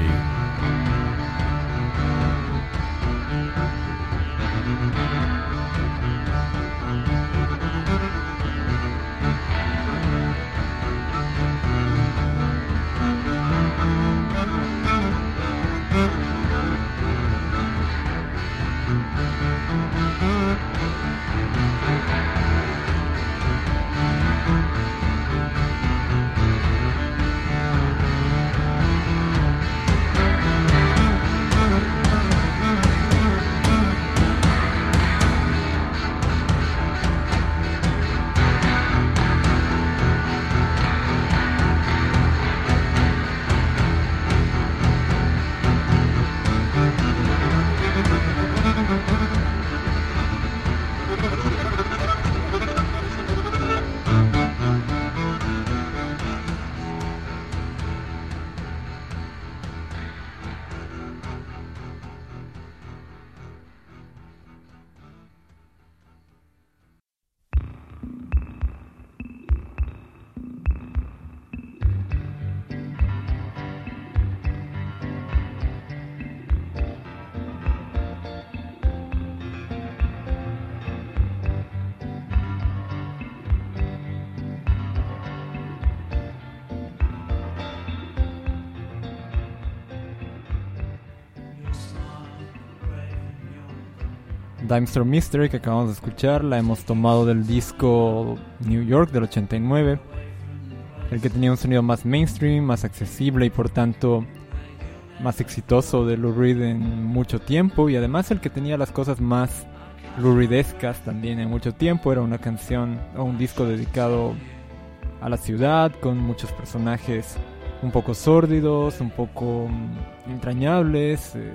Dime Store Mystery, que acabamos de escuchar, la hemos tomado del disco New York del ochenta y nueve, el que tenía un sonido más mainstream, más accesible y por tanto más exitoso de Lou Reed en mucho tiempo, y además el que tenía las cosas más Lou Reedescas también en mucho tiempo. Era una canción o un disco dedicado a la ciudad, con muchos personajes un poco sórdidos, un poco entrañables. eh,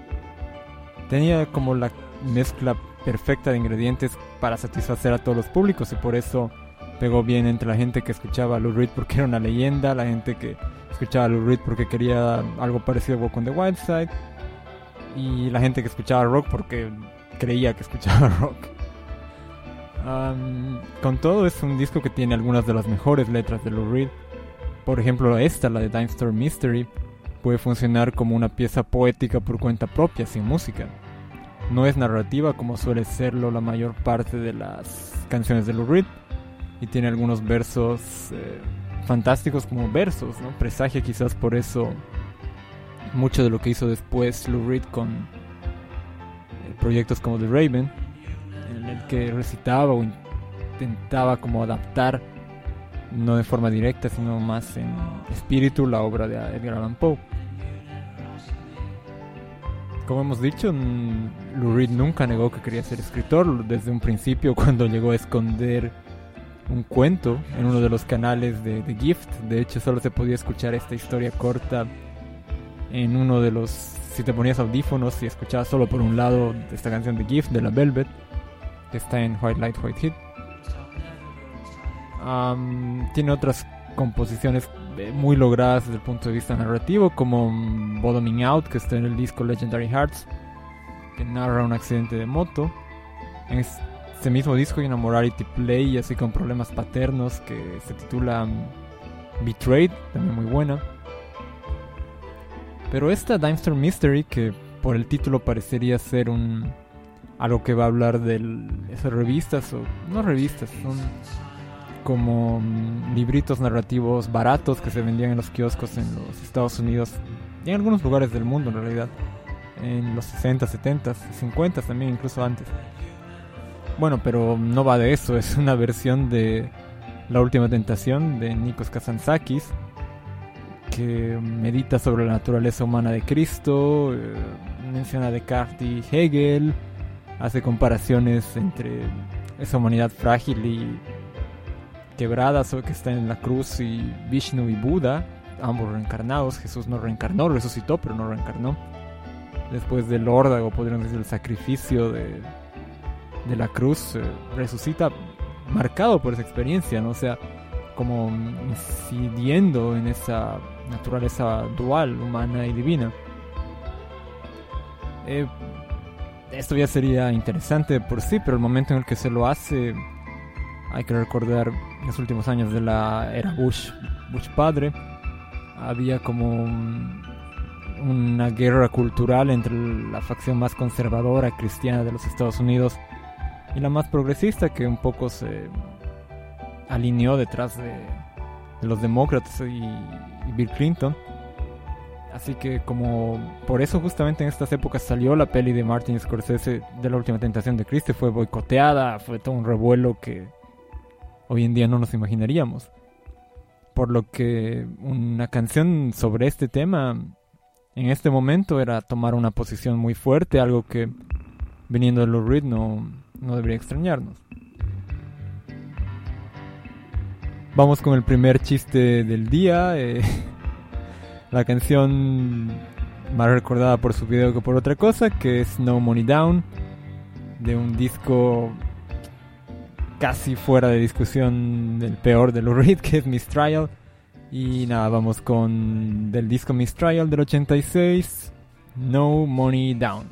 tenía como la mezcla perfecta de ingredientes para satisfacer a todos los públicos, y por eso pegó bien entre la gente que escuchaba a Lou Reed porque era una leyenda, la gente que escuchaba a Lou Reed porque quería algo parecido a Walk on the Wild Side, y la gente que escuchaba rock porque creía que escuchaba rock. Um, con todo, es un disco que tiene algunas de las mejores letras de Lou Reed. Por ejemplo, esta, la de Dime Store Mystery, puede funcionar como una pieza poética por cuenta propia, sin música. No es narrativa como suele serlo la mayor parte de las canciones de Lou Reed, y tiene algunos versos eh, fantásticos como versos, ¿no? Presagia quizás por eso mucho de lo que hizo después Lou Reed con eh, proyectos como The Raven, en el que recitaba o intentaba como adaptar, no de forma directa sino más en espíritu, la obra de Edgar Allan Poe. Como hemos dicho, Lou Reed nunca negó que quería ser escritor. Desde un principio, cuando llegó a esconder un cuento en uno de los canales de The Gift, de hecho solo se podía escuchar esta historia corta en uno de los... Si te ponías audífonos y escuchabas solo por un lado de esta canción The Gift de la Velvet, que está en White Light, White Heat. Um, tiene otras composiciones muy logradas desde el punto de vista narrativo, como Bottoming Out, que está en el disco Legendary Hearts, que narra un accidente de moto. En este mismo disco hay una morality play, así con problemas paternos, que se titula um, Betrayed, también muy buena. Pero esta Dime Store Mystery, que por el título parecería ser un algo que va a hablar de esas revistas, o no revistas, son como um, libritos narrativos baratos que se vendían en los kioscos en los Estados Unidos y en algunos lugares del mundo en realidad, en los sesenta, setenta, cincuenta también, incluso antes. Bueno, pero no va de eso, es una versión de La Última Tentación de Nikos Kazantzakis, que medita sobre la naturaleza humana de Cristo, eh, menciona a Descartes y Hegel, hace comparaciones entre esa humanidad frágil y quebrada que está en la cruz y Vishnu y Buda, ambos reencarnados. Jesús no reencarnó, resucitó, pero no reencarnó. Después del órdago, podríamos decir, el sacrificio de, de la cruz, eh, resucita marcado por esa experiencia, ¿no? O sea, como incidiendo en esa naturaleza dual, humana y divina. Eh, esto ya sería interesante por sí, pero el momento en el que se lo hace, hay que recordar los últimos años de la era Bush, Bush padre. Había como un, una guerra cultural entre la facción más conservadora cristiana de los Estados Unidos y la más progresista, que un poco se alineó detrás de, de los demócratas y, y Bill Clinton. Así que como por eso justamente en estas épocas salió la peli de Martin Scorsese de La Última Tentación de Cristo, fue boicoteada, fue todo un revuelo que hoy en día no nos imaginaríamos. Por lo que una canción sobre este tema en este momento era tomar una posición muy fuerte, algo que viniendo de Lou Reed no, no debería extrañarnos. Vamos con el primer chiste del día. Eh, la canción más recordada por su video que por otra cosa, que es No Money Down, de un disco casi fuera de discusión del peor de Lou Reed, que es Mistrial. Y nada, vamos con del disco Mistrial del ochenta y seis, No Money Down.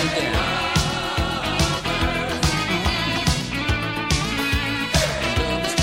Love is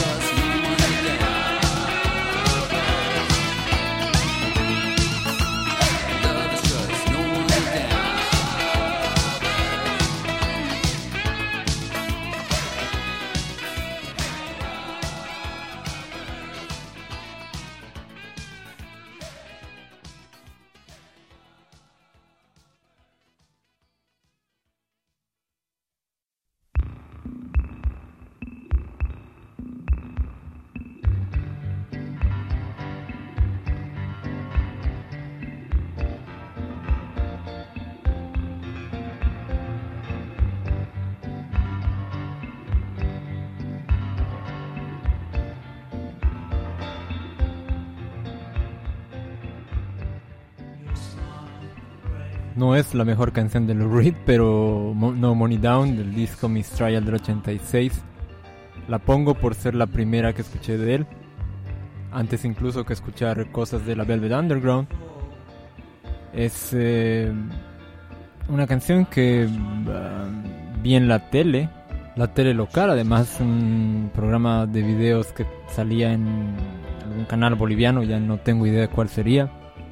No es la mejor canción de Lou Reed, pero No Money Down del disco Miss Trial del ochenta y seis la pongo por ser la primera que escuché de él, antes incluso que escuchar cosas de la Velvet Underground. Es eh, una canción que uh, vi en la tele, la tele local, además un programa de videos que salía en algún canal boliviano, ya no tengo idea de cuál sería.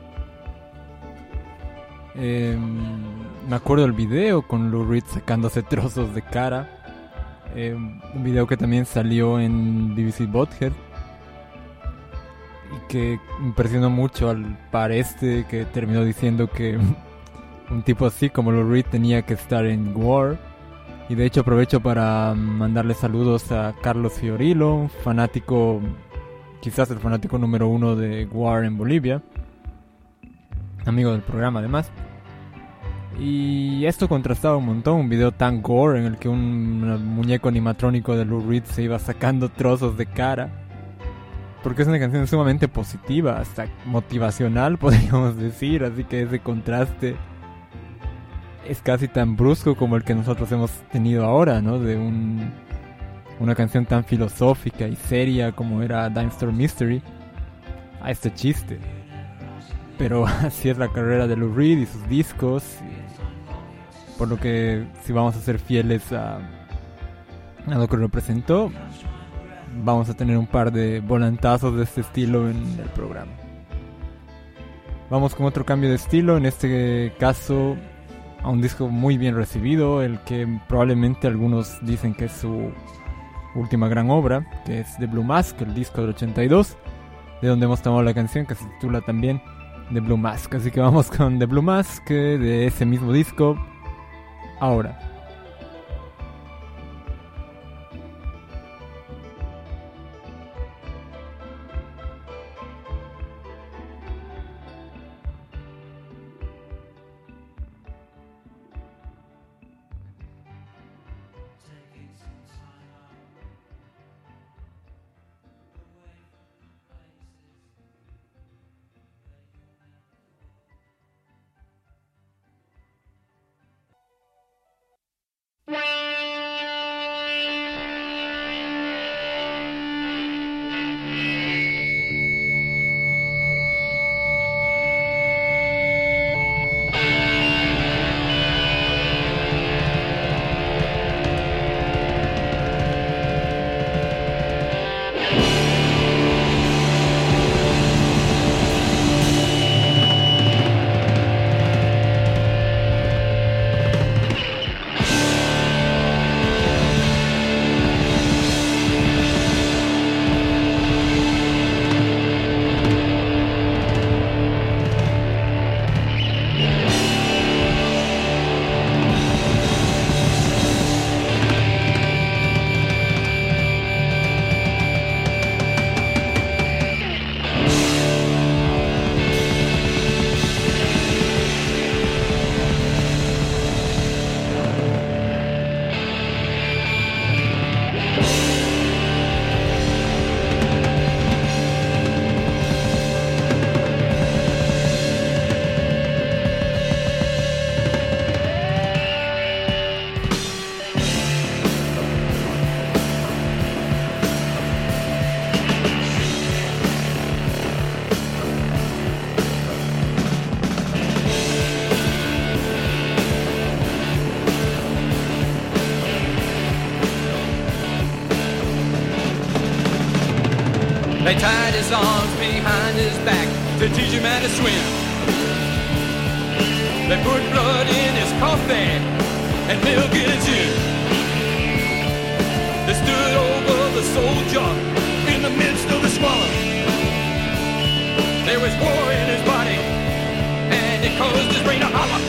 Eh, me acuerdo del video con Lou Reed sacándose trozos de cara. Eh, un video que también salió en B B C Bothead y que impresionó mucho al par este, que terminó diciendo que un tipo así como Lou Reed tenía que estar en War. Y de hecho aprovecho para mandarle saludos a Carlos Fiorillo, un fanático, quizás el fanático número uno de War en Bolivia, amigo del programa además. Y esto contrastaba un montón, un video tan gore en el que un muñeco animatrónico de Lou Reed se iba sacando trozos de cara, porque es una canción sumamente positiva, hasta motivacional podríamos decir, así que ese contraste es casi tan brusco como el que nosotros hemos tenido ahora, ¿no? De un, una canción tan filosófica y seria como era Dime Store Mystery a este chiste. Pero así es la carrera de Lou Reed y sus discos, y por lo que si vamos a ser fieles a, a lo que representó, vamos a tener un par de volantazos de este estilo en el programa. Vamos con otro cambio de estilo, en este caso a un disco muy bien recibido, el que probablemente algunos dicen que es su última gran obra, que es The Blue Mask, el disco del ochenta y dos, de donde hemos tomado la canción que se titula también The Blue Mask. Así que vamos con The Blue Mask de ese mismo disco, ahora. They tied his arms behind his back to teach him how to swim. They put blood in his coffee and milk in his gin. They stood over the soldier in the midst of the squalor. There was war in his body and it caused his brain to holler.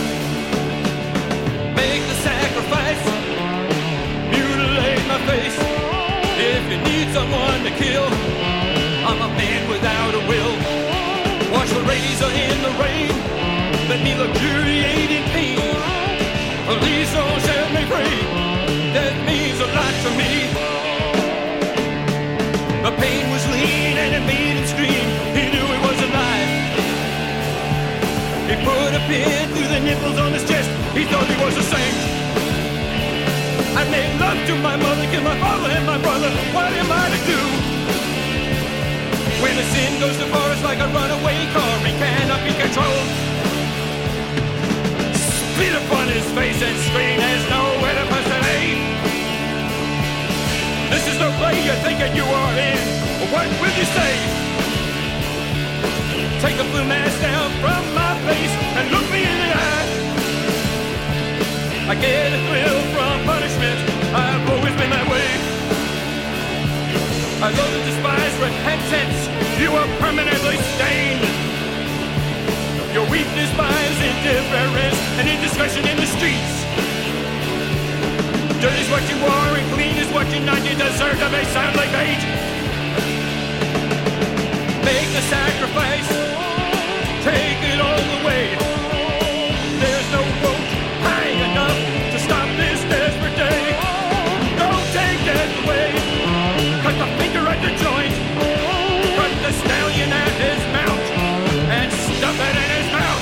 Make the sacrifice, mutilate my face. If you need someone to kill, I'm a man without a will. Wash the razor in the rain, let me luxuriate in pain. Please don't set me free, that means a lot to me. The pain was lean and it made him scream. He knew he was alive. He put a pin through the nip dimples on his chest. He thought he was a saint. I made love to my mother, killed my father and my brother. What am I to do? When the sin goes too far, it's like a runaway car. He cannot be controlled. Spit upon his face and scream, there's nowhere to pass an aid. This is the play you're thinking you are in. What will you say? Take the blue mask down from my face and look me in the eye. I get a thrill from punishment. I've always been that way. I love to despise repentance. You are permanently stained. Your weakness buys indifference and indiscretion in the streets. Dirt is what you are and clean is what you're not. You deserve to be soundly bait. Make the sacrifice. Take it all away. There's no rope high enough to stop this desperate day. Don't take it away. Cut the finger at the joint. Cut the stallion at his mount and stuff it in his mouth.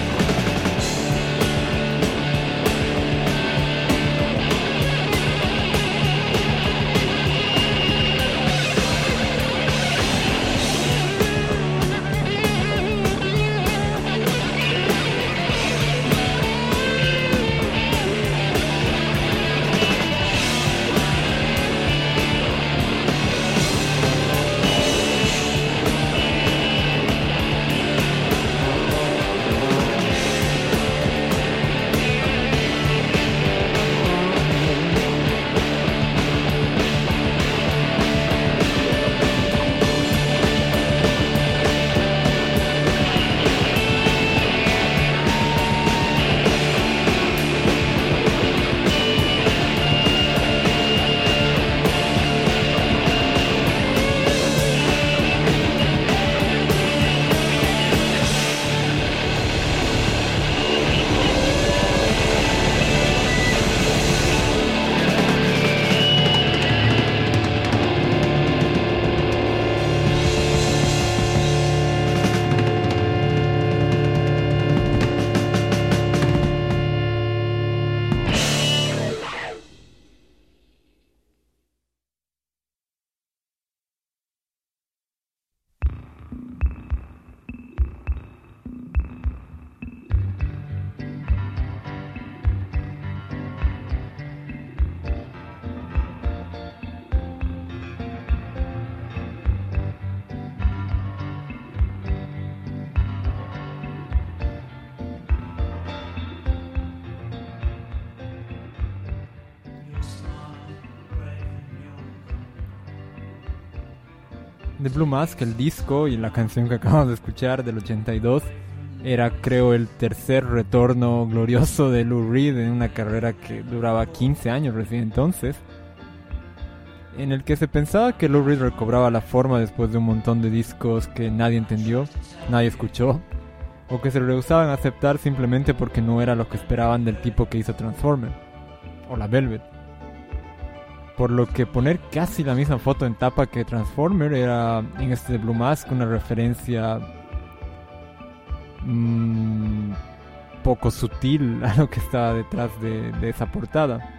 The Blue Mask, el disco y la canción que acabamos de escuchar del ochenta y dos, era, creo, el tercer retorno glorioso de Lou Reed en una carrera que duraba quince años recién entonces, en el que se pensaba que Lou Reed recobraba la forma después de un montón de discos que nadie entendió, nadie escuchó, o que se rehusaban a aceptar simplemente porque no era lo que esperaban del tipo que hizo Transformer, o la Velvet. Por lo que poner casi la misma foto en tapa que Transformer era en este Blue Mask una referencia mmm, poco sutil a lo que estaba detrás de, de esa portada.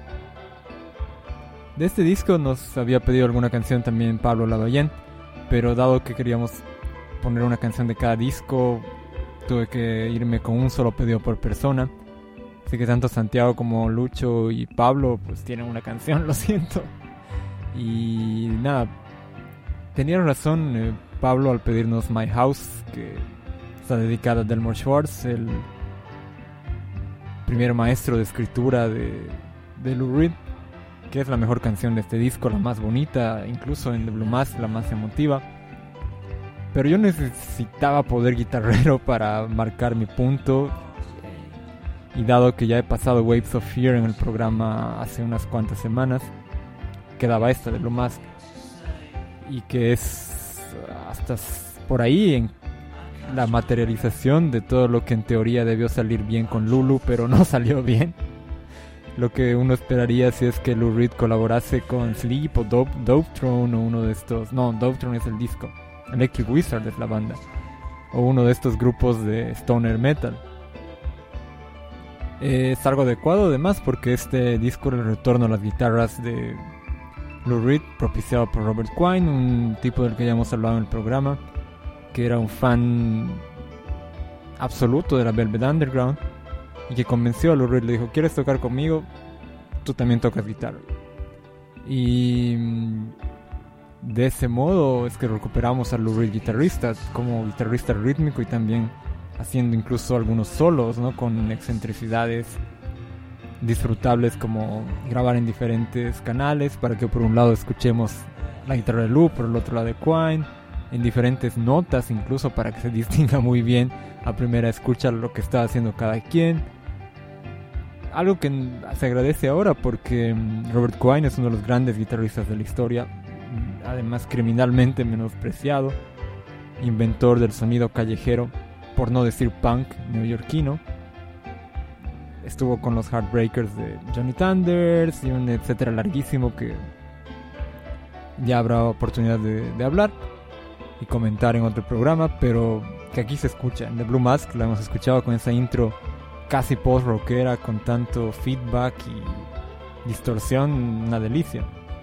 De este disco nos había pedido alguna canción también Pablo Lavallén, pero dado que queríamos poner una canción de cada disco, tuve que irme con un solo pedido por persona. Así que tanto Santiago como Lucho y Pablo pues tienen una canción, lo siento. Y nada, tenían razón eh, Pablo al pedirnos My House, que está dedicada a Delmore Schwartz, el primer maestro de escritura de, de Lou Reed, que es la mejor canción de este disco, la más bonita, incluso en The Blue Mask la más emotiva. Pero yo necesitaba poder guitarrero para marcar mi punto. Y dado que ya he pasado Waves of Fear en el programa hace unas cuantas semanas, quedaba esta de Blue Mask. Y que es hasta por ahí en la materialización de todo lo que en teoría debió salir bien con Lulu, pero no salió bien. Lo que uno esperaría si es que Lou Reed colaborase con Sleep o Dope, Dope Throne o uno de estos... No, Dope Throne es el disco. Electric Wizard es la banda. O uno de estos grupos de stoner metal. Eh, es algo adecuado además porque este disco era el retorno a las guitarras de Lou Reed, propiciado por Robert Quine, un tipo del que ya hemos hablado en el programa, que era un fan absoluto de la Velvet Underground y que convenció a Lou Reed, le dijo: ¿quieres tocar conmigo? Tú también tocas guitarra. Y de ese modo es que recuperamos a Lou Reed guitarrista, como guitarrista rítmico y también haciendo incluso algunos solos, ¿no? Con excentricidades disfrutables, como grabar en diferentes canales para que por un lado escuchemos la guitarra de Lou, por el otro lado de Quine, en diferentes notas incluso para que se distinga muy bien a primera escucha lo que está haciendo cada quien. Algo que se agradece ahora porque Robert Quine es uno de los grandes guitarristas de la historia, además criminalmente menospreciado, inventor del sonido callejero, por no decir punk neoyorquino. Estuvo con los Heartbreakers de Johnny Thunders y un etcétera larguísimo que ya habrá oportunidad de, de hablar y comentar en otro programa, pero que aquí se escucha. En The Blue Mask la hemos escuchado con esa intro casi post-rockera con tanto feedback y distorsión, una delicia.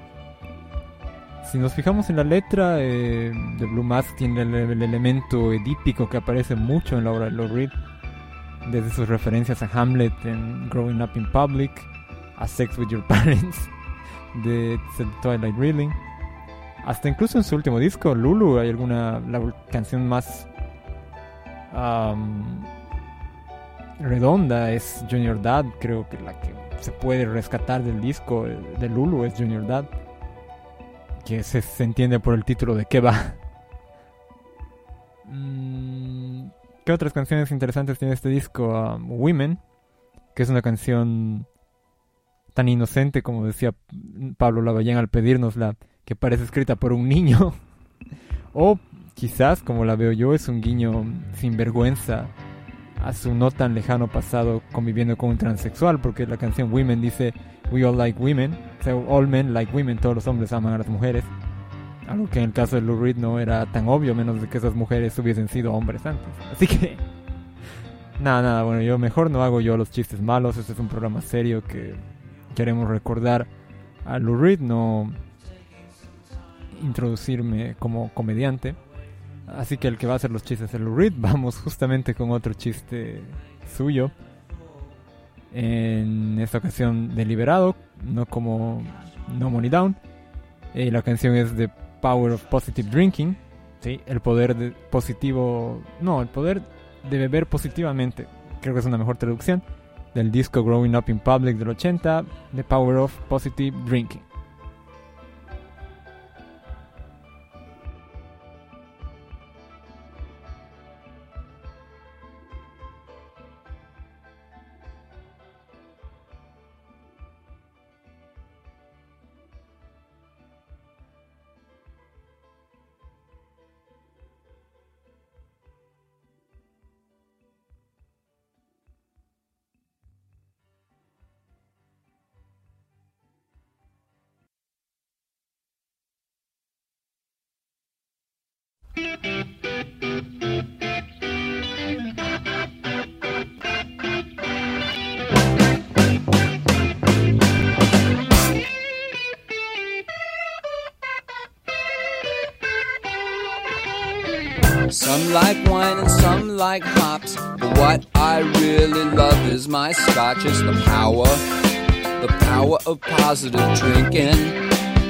Si nos fijamos en la letra, eh, The Blue Mask tiene el, el elemento edípico que aparece mucho en la obra de Lou Reed, desde sus referencias a Hamlet en Growing Up in Public, a Sex with Your Parents de The Twilight Reeling, hasta incluso en su último disco, Lulu, hay alguna la canción más um, redonda es Junior Dad. Creo que la que se puede rescatar del disco de Lulu es Junior Dad, que se, se entiende por el título de qué va. Mm, ¿Qué otras canciones interesantes tiene este disco? Um, Women, que es una canción tan inocente como decía Pablo Lavallén al pedírnosla, que parece escrita por un niño. O quizás, como la veo yo, es un guiño sin vergüenza a su no tan lejano pasado conviviendo con un transexual, porque la canción Women dice We all like women, o sea, all men like women, todos los hombres aman a las mujeres, algo que en el caso de Lou Reed no era tan obvio, menos de que esas mujeres hubiesen sido hombres antes. Así que nada, nada, bueno, yo mejor no hago yo los chistes malos. Este es un programa serio que queremos recordar a Lou Reed, no introducirme como comediante. Así que el que va a hacer los chistes es Lou Reed. Vamos justamente con otro chiste suyo, en esta ocasión deliberado, no como No Money Down. Eh, la canción es The Power of Positive Drinking, ¿sí? El poder de positivo, no, el poder de beber positivamente, creo que es una mejor traducción, del disco Growing Up in Public del ochenta, The Power of Positive Drinking. Some like wine and some like hops, but what I really love is my scotch. It's the power, the power of positive drinking.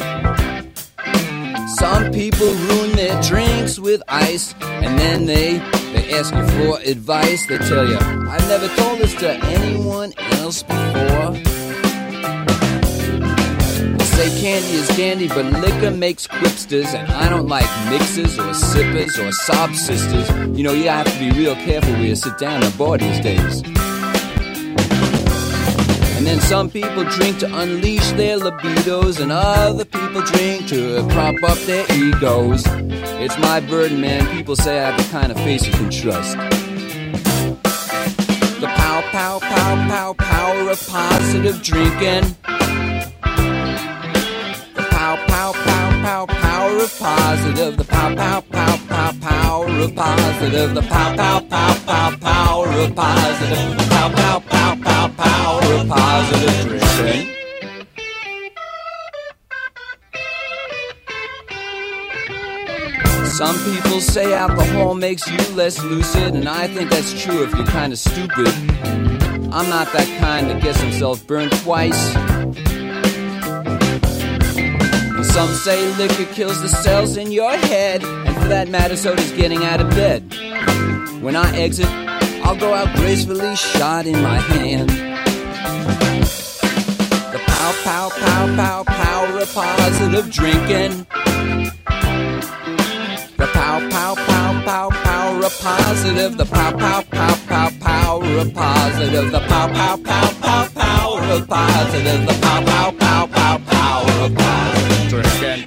Some people ruin their drinks with ice, and then they, they ask you for advice. They tell you, I've never told this to anyone else before. They say candy is dandy, but liquor makes quipsters, and I don't like mixers or sippers or sob sisters. You know, you have to be real careful where you sit down at bar these days. And then some people drink to unleash their libidos, and other people drink to prop up their egos. It's my burden, man. People say I have the kind of face you can trust. The pow, pow, pow, pow, power of positive drinking. The pow, pow, pow, pow, power of positive. The pow, pow, pow, pow, power of positive, the pow, pow, pow, pow, power of positive, the pow, pow, pow, pow, power of positive drinking. Some people say alcohol makes you less lucid, and I think that's true if you're kinda stupid. I'm not that kind that gets himself burned twice. And some say liquor kills the cells in your head, and for that matter, so does getting out of bed. When I exit, I'll go out gracefully, shot in my hand. The pow, pow, pow, pow, power of positive drinking. The pow, pow, pow, pow, power of positive. The pow, pow, pow, pow, power of positive. The pow, pow, pow, pow, power of positive. The pow, pow, pow, pow, power of positive drinking.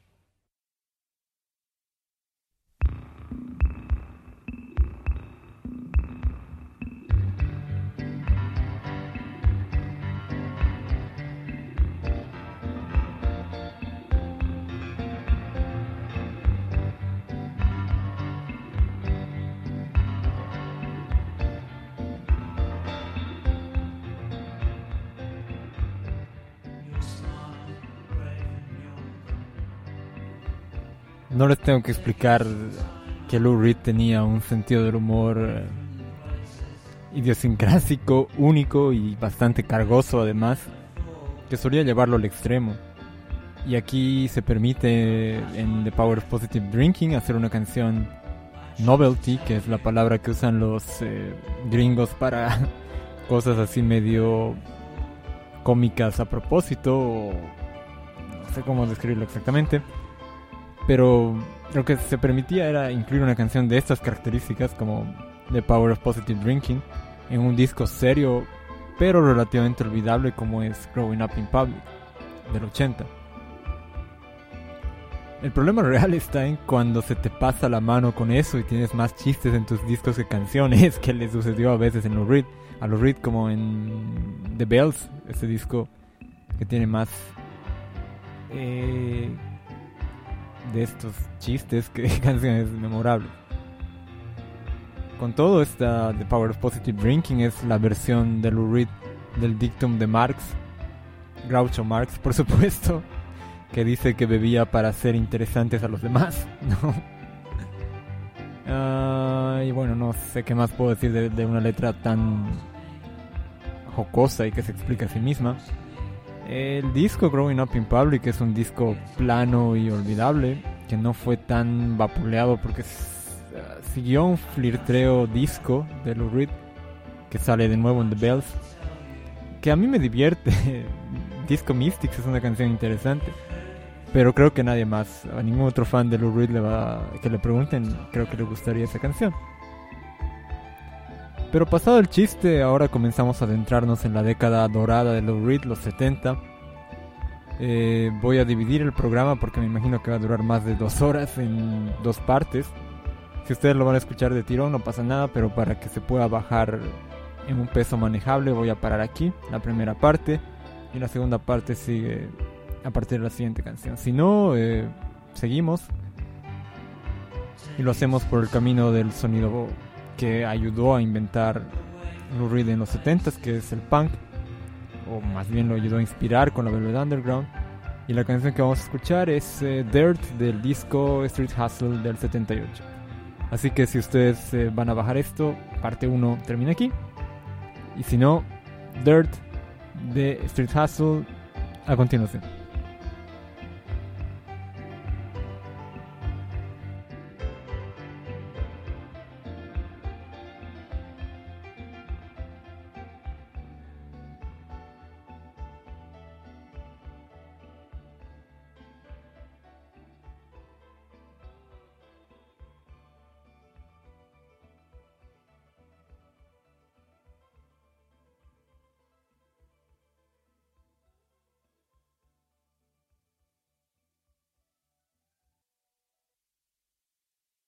No les tengo que explicar que Lou Reed tenía un sentido del humor eh, idiosincrásico, único y bastante cargoso además, que solía llevarlo al extremo. Y aquí se permite en The Power of Positive Drinking hacer una canción novelty, que es la palabra que usan los eh, gringos para cosas así medio cómicas a propósito, o no sé cómo describirlo exactamente. Pero lo que se permitía era incluir una canción de estas características como The Power of Positive Drinking en un disco serio pero relativamente olvidable como es Growing Up in Public del ochenta. El problema real está en cuando se te pasa la mano con eso y tienes más chistes en tus discos que canciones, que le sucedió a veces en Lou Reed, a Lou Reed como en The Bells, ese disco que tiene más eh, de estos chistes que canciones memorables. Con todo, esta The Power of Positive Drinking es la versión de Lou Reed del dictum de Marx, Groucho Marx por supuesto, que dice que bebía para ser interesantes a los demás, ¿no? Uh, y bueno, no sé qué más puedo decir de, de una letra tan jocosa y que se explica a sí misma. El disco Growing Up in Public es un disco plano y olvidable, que no fue tan vapuleado porque s- uh, siguió un flirteo disco de Lou Reed, que sale de nuevo en The Bells, que a mí me divierte. Disco Mystics es una canción interesante, pero creo que nadie más, a ningún otro fan de Lou Reed le va, que le pregunten, creo que le gustaría esa canción. Pero pasado el chiste, ahora comenzamos a adentrarnos en la década dorada de Lou Reed, los setenta. Eh, voy a dividir el programa porque me imagino que va a durar más de dos horas en dos partes. Si ustedes lo van a escuchar de tirón no pasa nada, pero para que se pueda bajar en un peso manejable voy a parar aquí, la primera parte, y la segunda parte sigue a partir de la siguiente canción. Si no, eh, seguimos y lo hacemos por el camino del sonido que ayudó a inventar Lou Reed en los setentas, que es el punk, o más bien lo ayudó a inspirar con la Velvet Underground. Y la canción que vamos a escuchar es eh, Dirt del disco Street Hustle del setenta y ocho. Así que si ustedes eh, van a bajar esto, parte uno termina aquí, y si no, Dirt de Street Hustle a continuación.